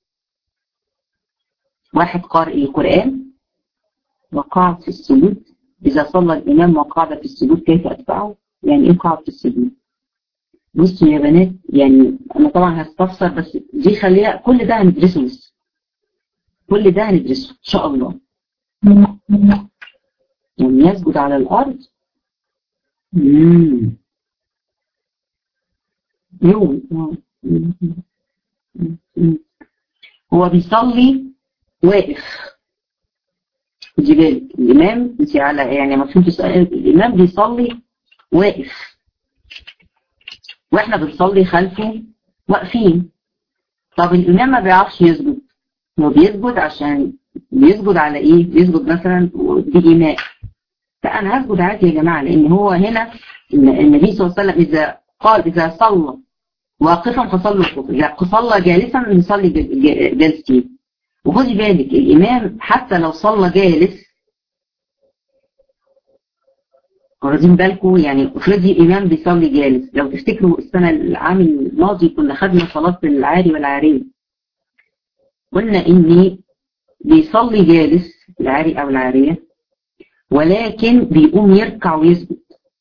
واحد قارئ القرآن وقعد في السجود، إذا صلى الإمام وقعد في السجود كيف أتبعه؟ يعني إيه قعد في السجود؟ بصوا يا بنات، يعني أنا طبعا هستفسر، بس دي خليها كل ده هندرسه لسه، كل ده هندرسه إن شاء الله. يعني يسجد على الأرض هو بيصلي واقف. خدي بالك الإمام، انت على يعني ما فهمتش الإمام بيصلي واقف واحنا بنصلي خلفه واقفين. طب الإمام ما بيعرفش يسجد، هو بيسجد عشان بيسجد على ايه؟ بيسجد مثلا بإيماء. فأنا هسجد عادي يا جماعة، لأن هو هنا النبي صلى الله عليه وسلم إذا قال إذا صلى واقفا فصلوا الكفر، إذا صلى جالسا نصلي جالسين. وخدي بالك الإمام حتى لو صلى جالس، واخدين بالكم؟ يعني افرضي الإمام بيصلي جالس، لو تفتكروا السنة العام الماضي كنا خدنا صلاة العاري والعارية، قلنا إن بيصلي جالس العاري أو العارية، ولكن بيقوم يركع ويسجد.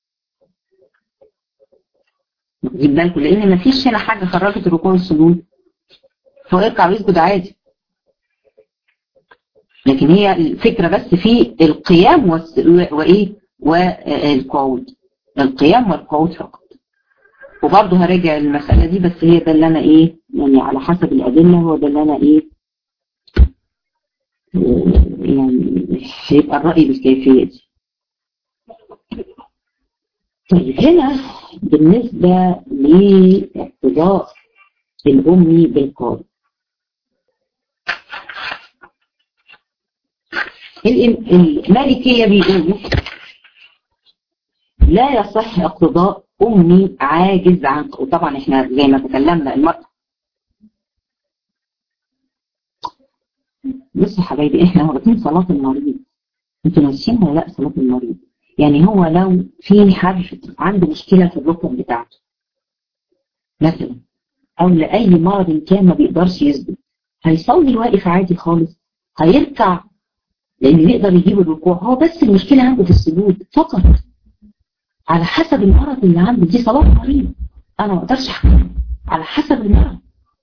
واخدين بالكم؟ لأن مفيش هنا حاجة خرجت الركوع والسجود، هو يركع ويسجد عادي. لكن هي الفكرة بس في القيام وإيه والقعود، القيام والقعود فقط. وبرضه هراجع المسألة دي، بس هي ده اللي أنا إيه يعني على حسب الأدلة، هو ده اللي أنا إيه يعني هيبقى الرأي بالكيفية دي. طيب هنا بالنسبة لاقتضاء الأمي بالقارئ، المالكية بيقولوا لا يصح اقتضاء أمي عاجز عن، وطبعا احنا زي ما تكلمنا المرأة. بصوا يا حبايبي، احنا واخدين صلاة المريض، انتوا ناسيين ولا لا؟ صلاة المريض يعني هو لو في حد عنده مشكلة في الركب بتاعته مثلا، او لأي مرض كان ما بيقدرش يثبت، هيصلي واقف عادي خالص، هيركع لأن يقدر يجيب الركوع، هو بس المشكلة عنده في السجود فقط على حسب المرض اللي عنده. دي صلاة مريض، أنا ما أقدرش أحكم على حسب المرض.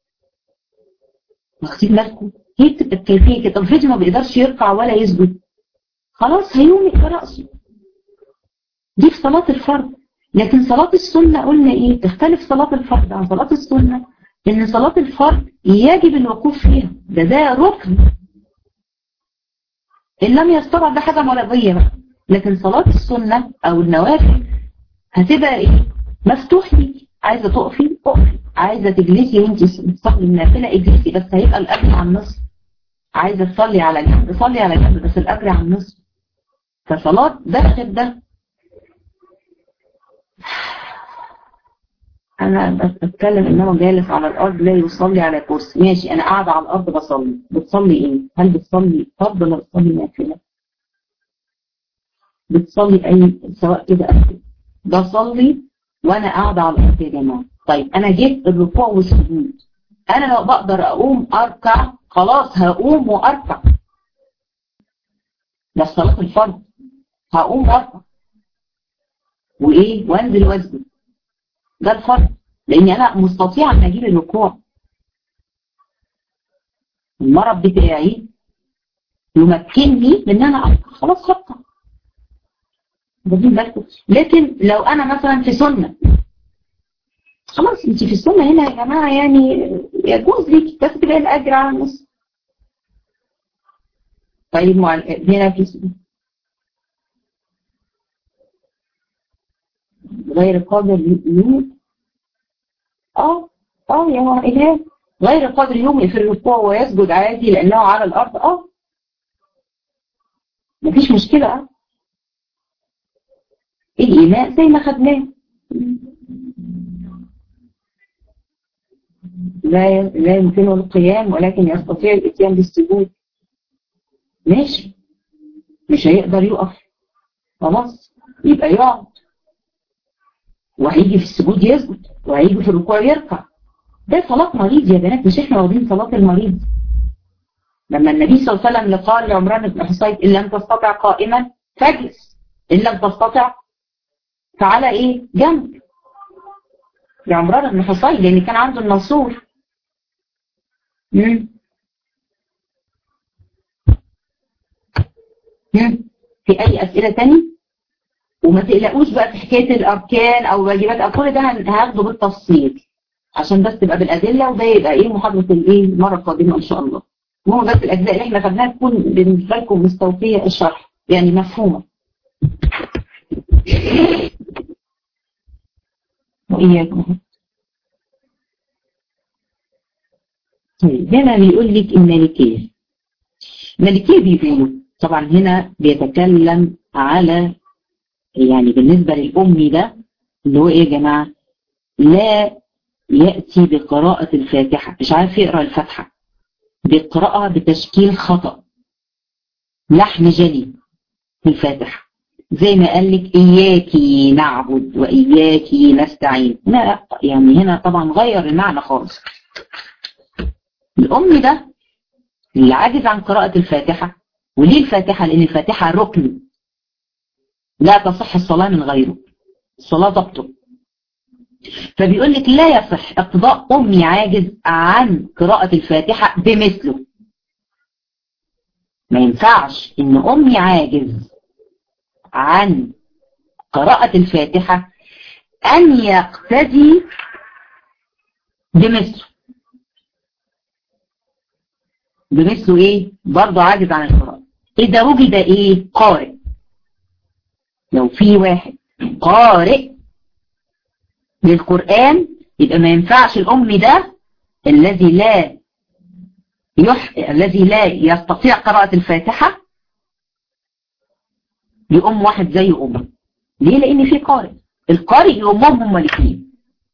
واخدين بالكم؟ هي بتبقى الكيفية كده. طب افرضي ما بيقدرش يركع ولا يسجد، خلاص هيومئ برأسه، دي في صلاة الفرض. لكن صلاة السنة قلنا إيه؟ تختلف صلاة الفرض عن صلاة السنة، إن صلاة الفرض يجب الوقوف فيها، ده ركن، إن لم يستطع ده حاجة مرضية بقى. لكن صلاة السنة أو النوافل هتبقى إيه؟ مفتوح ليكي، عايزة تقفي اقفي، عايزة تجلسي وانت بتصلي النافلة اجلسي، بس هيبقى الأجر على النصف. عايزة تصلي على جنب صلي على جنب، بس الأجر على النصف. فصلاة ده غير ده. أنا بتكلم إنه جالس على الأرض لا يصلي على كرسي، ماشي، أنا قاعدة على الأرض بصلي، بتصلي إيه؟ هل بتصلي فرض ولا بتصلي نافلة؟ بتصلي أي سواء كده أو كده، بصلي وأنا قاعدة على الأرض يا جماعة. طيب أنا جيت الركوع والسجود، أنا لو بقدر أقوم أركع خلاص هقوم وأركع، ده صلاة الفرض، هقوم وأركع وإيه وأنزل وأسجد، ده الفرض، لأني أنا مستطيعة أن أجيب الركوع. المرض بتاعي يمكنني من أن أنا أركع، خلاص هركع. لكن لو أنا مثلا في سنة، خلاص انت في السنة هنا يا جماعة يعني يجوز لك، بس تبقى الأجر على النص. طيب هنا في سنة غير قادر يوم، يا إله، غير قادر يوم في الركوع ويسجد عادي لأنه على الأرض، مفيش مشكلة. الإيماء زي ما خدناه، لا يمكنه القيام ولكن يستطيع الاتيان بالسجود، ماشي، مش هيقدر يقف، خلاص يبقى يقعد، وهيجي في السجود يسجد، وهيجي في الركوع يركع. ده صلاة مريض يا بنات، مش احنا واخدين صلاة المريض. لما النبي صلى الله عليه وسلم قال لعمران بن حصين إن لم تستطع قائما فاجلس، إن لم تستطع فعلى إيه؟ جنب، لعمران بن حصين لأن كان عنده النصور. في أي أسئلة تاني؟ وما تقلقوش بقى في حكاية الأركان أو واجبات أو كل ده هاخده بالتفصيل عشان بس تبقى بالأدلة، وده يبقى إيه محاضرة الإيه المرة القادمة إن شاء الله. المهم بس الأجزاء اللي إحنا خدناها تكون بالنسبة لكم مستوفية الشرح، يعني مفهومة. وإياكم. طيب هنا بيقول لك المالكية بيقولوا طبعا هنا بيتكلم على يعني بالنسبة للأمي ده اللي هو ايه يا جماعة؟ لا يأتي بقراءة الفاتحة، مش عارف يقرأ الفاتحة، بيقرأها بتشكيل خطأ، لحن جلي في الفاتحة، زي ما قال لك إياكي نعبد وإياكي نستعين. لا يعني هنا طبعا غير المعنى خالص. الأم ده اللي عاجز عن قراءة الفاتحة. وليه الفاتحة؟ لأن الفاتحة ركن لا تصح الصلاة من غيره، الصلاة تبطل. فبيقول لك لا يصح اقتضاء أمي عاجز عن قراءة الفاتحة بمثله. ما ينفعش إن أمي عاجز عن قراءة الفاتحة أن يقتدي بمثله إيه؟ برضه عاجز عن القراءة. إذا وجد إيه؟ قارئ. لو في واحد قارئ للقرآن يبقى ما ينفعش الأم ده الذي لا يستطيع قراءة الفاتحة يقوم واحد زي أمه. ليه؟ لأن في قارئ. القارئ يقومهم هم الاثنين.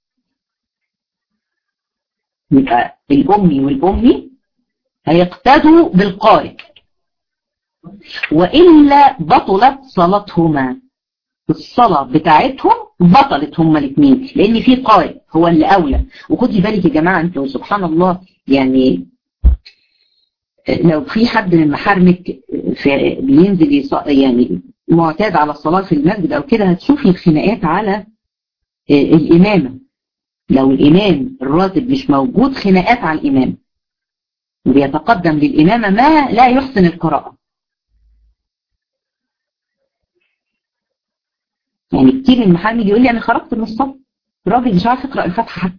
يبقى الأمي والأمي هيقتدوا بالقارئ، وإلا بطلت صلاتهما. الصلاة بتاعتهم بطلت هما الاثنين لأن في قارئ هو اللي أولى. وخدي بالك يا جماعة انتوا سبحان الله، يعني لو في حد من محارمك بينزل يعني معتاد على الصلاة في المسجد أو كده هتشوفي الخناقات على الإمامة. لو الإمام الراتب مش موجود خناقات على الإمام، وبيتقدم للإمامة ما لا يحسن القراءة. يعني كتير من المحامي يقول لي أنا خرجت من الصف، الراجل مش عارف يقرأ الفاتحة حتى.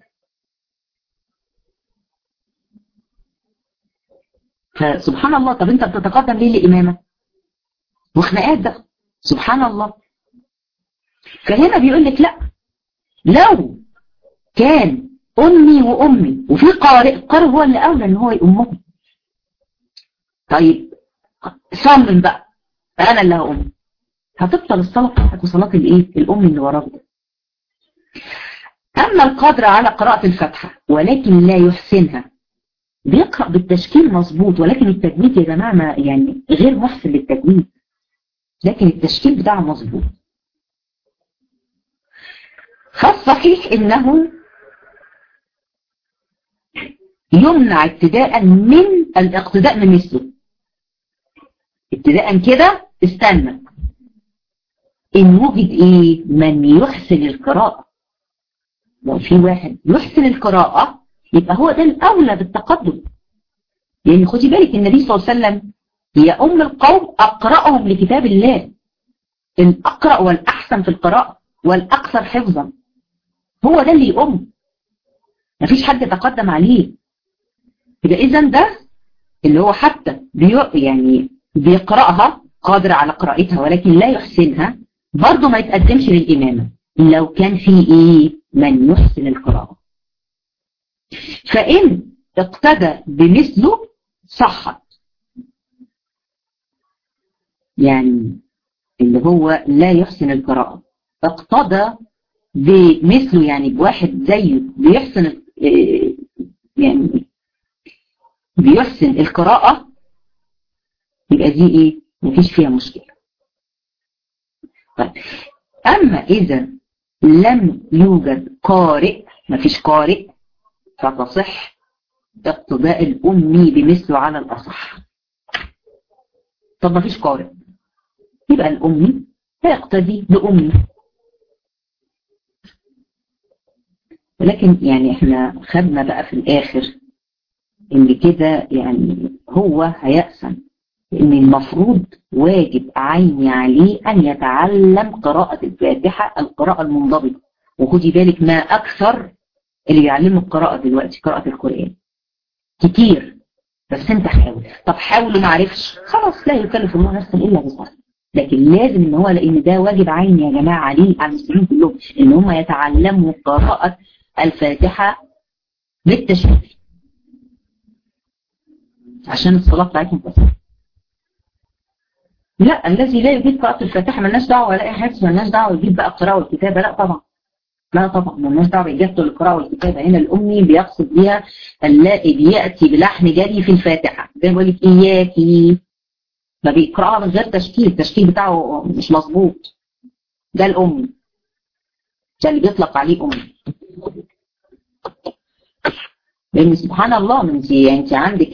فسبحان الله، طب أنت بتتقدم ليه للإمامة؟ وخناقات ده سبحان الله. فهنا بيقول لك لا، لو كان أمي وأمي وفي قارئ، القارئ هو اللي أولى إن هو يأمهم. طيب صمم بقى أنا اللي هأم، هتبطل الصلاة بتاعتك وصلاة الإيه؟ الأم اللي وراك. أما القادر على قراءة الفاتحة ولكن لا يحسنها، بيقرأ بالتشكيل مظبوط ولكن التجويد يا جماعة يعني غير محسن للتجويد، لكن التشكيل بتاعه مظبوط. فالصحيح إنه يمنع ابتداء من الاقتداء من مثله. ابتداء كده استنى، إن وجد إيه؟ من يحسن القراءة. لو في واحد يحسن القراءة يبقى هو ده الأولى بالتقدم. يعني خدي بالك النبي صلى الله عليه وسلم هي أم القوم أقرأهم لكتاب الله، الأقرأ والأحسن في القراءة والأكثر حفظا، هو ده اللي يقوم، مفيش حد يتقدم عليه. يبقى إذن ده اللي هو حتى يعني بيقرأها قادر على قراءتها ولكن لا يحسنها، برضه ما يتقدمش للإمامة لو كان في إيه؟ من يحسن القراءة. فإن اقتدى بمثله صحت. يعني اللي هو لا يحسن القراءة اقتدى بمثله، يعني بواحد زيه بيحسن يعني بيحسن القراءة، يبقى دي ايه؟ مفيش فيها مشكلة. طيب اما اذا لم يوجد قارئ، مفيش قارئ، فتصح اقتداء الأمي بمثله على الأصح. طب مفيش قارئ يبقى الأمي هيقتدي بأمي. ولكن يعني احنا خدنا بقى في الآخر ان كده يعني هو هيأسم، لأن المفروض واجب عيني عليه أن يتعلم قراءة الفاتحة القراءة المنضبطة. وخدي بالك ما أكثر اللي يعلموا القراءة دلوقتي، قراءة القرآن كتير، بس انت حاول. طب حاول وما عرفش خلاص، لا يكلف الله نفسا إلا وسعها، لكن لازم ان هو، لأن ده واجب عيني يا جماعة عليه على المسلمين كلهم ان هم يتعلموا قراءة الفاتحة بالتشكيل. عشان الصلاة بتاعتهم بس. لا، الذي لا يجيد قراءة الفاتحة مالناش دعوة، ولا أي حاجة مالناش دعوة يجيب بقى القراءة والكتابة، لا طبعا. لا طبعا مالناش دعوة بإجابته للقراءة والكتابة. هنا الأمي بيقصد بها اللائي بيأتي بلحن جري في الفاتحة، زي ما بقول لك إياكي، ما بيقرأها من غير تشكيل، التشكيل بتاعه مش مظبوط. ده الأمي، ده اللي بيطلق عليه أمي. لأن سبحان الله، انت عندك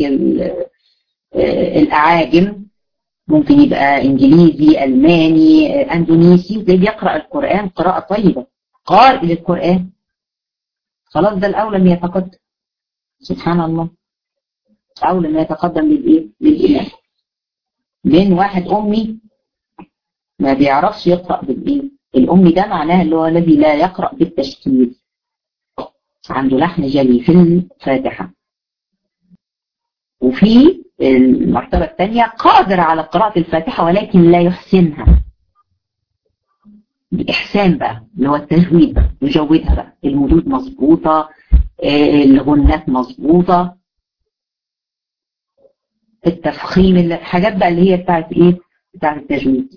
الأعاجم ممكن يبقى إنجليزي، ألماني، أندونيسي، زي بيقرأ القرآن قراءة طيبة، قارئ للقرآن، خلاص ده الأولى أن يتقدم. سبحان الله، أولى أن يتقدم للإيه؟ للإمام. لأن واحد أمي ما بيعرفش يقرأ بالإيه؟ الأمي ده معناها اللي هو الذي لا يقرأ بالتشكيل، عنده لحن جلي في الفاتحة. وفي المرتبة الثانية قادر على قراءة الفاتحة ولكن لا يحسنها. الإحسان بقى اللي هو التجويد بقى، يجودها بقى، المدود مظبوطة، الغنات مظبوطة، التفخيم، الحاجات بقى اللي هي بتاعت إيه؟ بتاعت التجويد.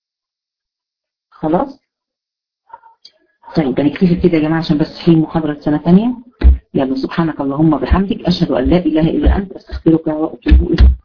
خلاص؟ طيب هنكتفي كده يا جماعة عشان بس في محاضرة سنة ثانية. يلا، سبحانك اللهم وبحمدك، أشهد أن لا إله إلا أنت، أستغفرك وأتوب إليك.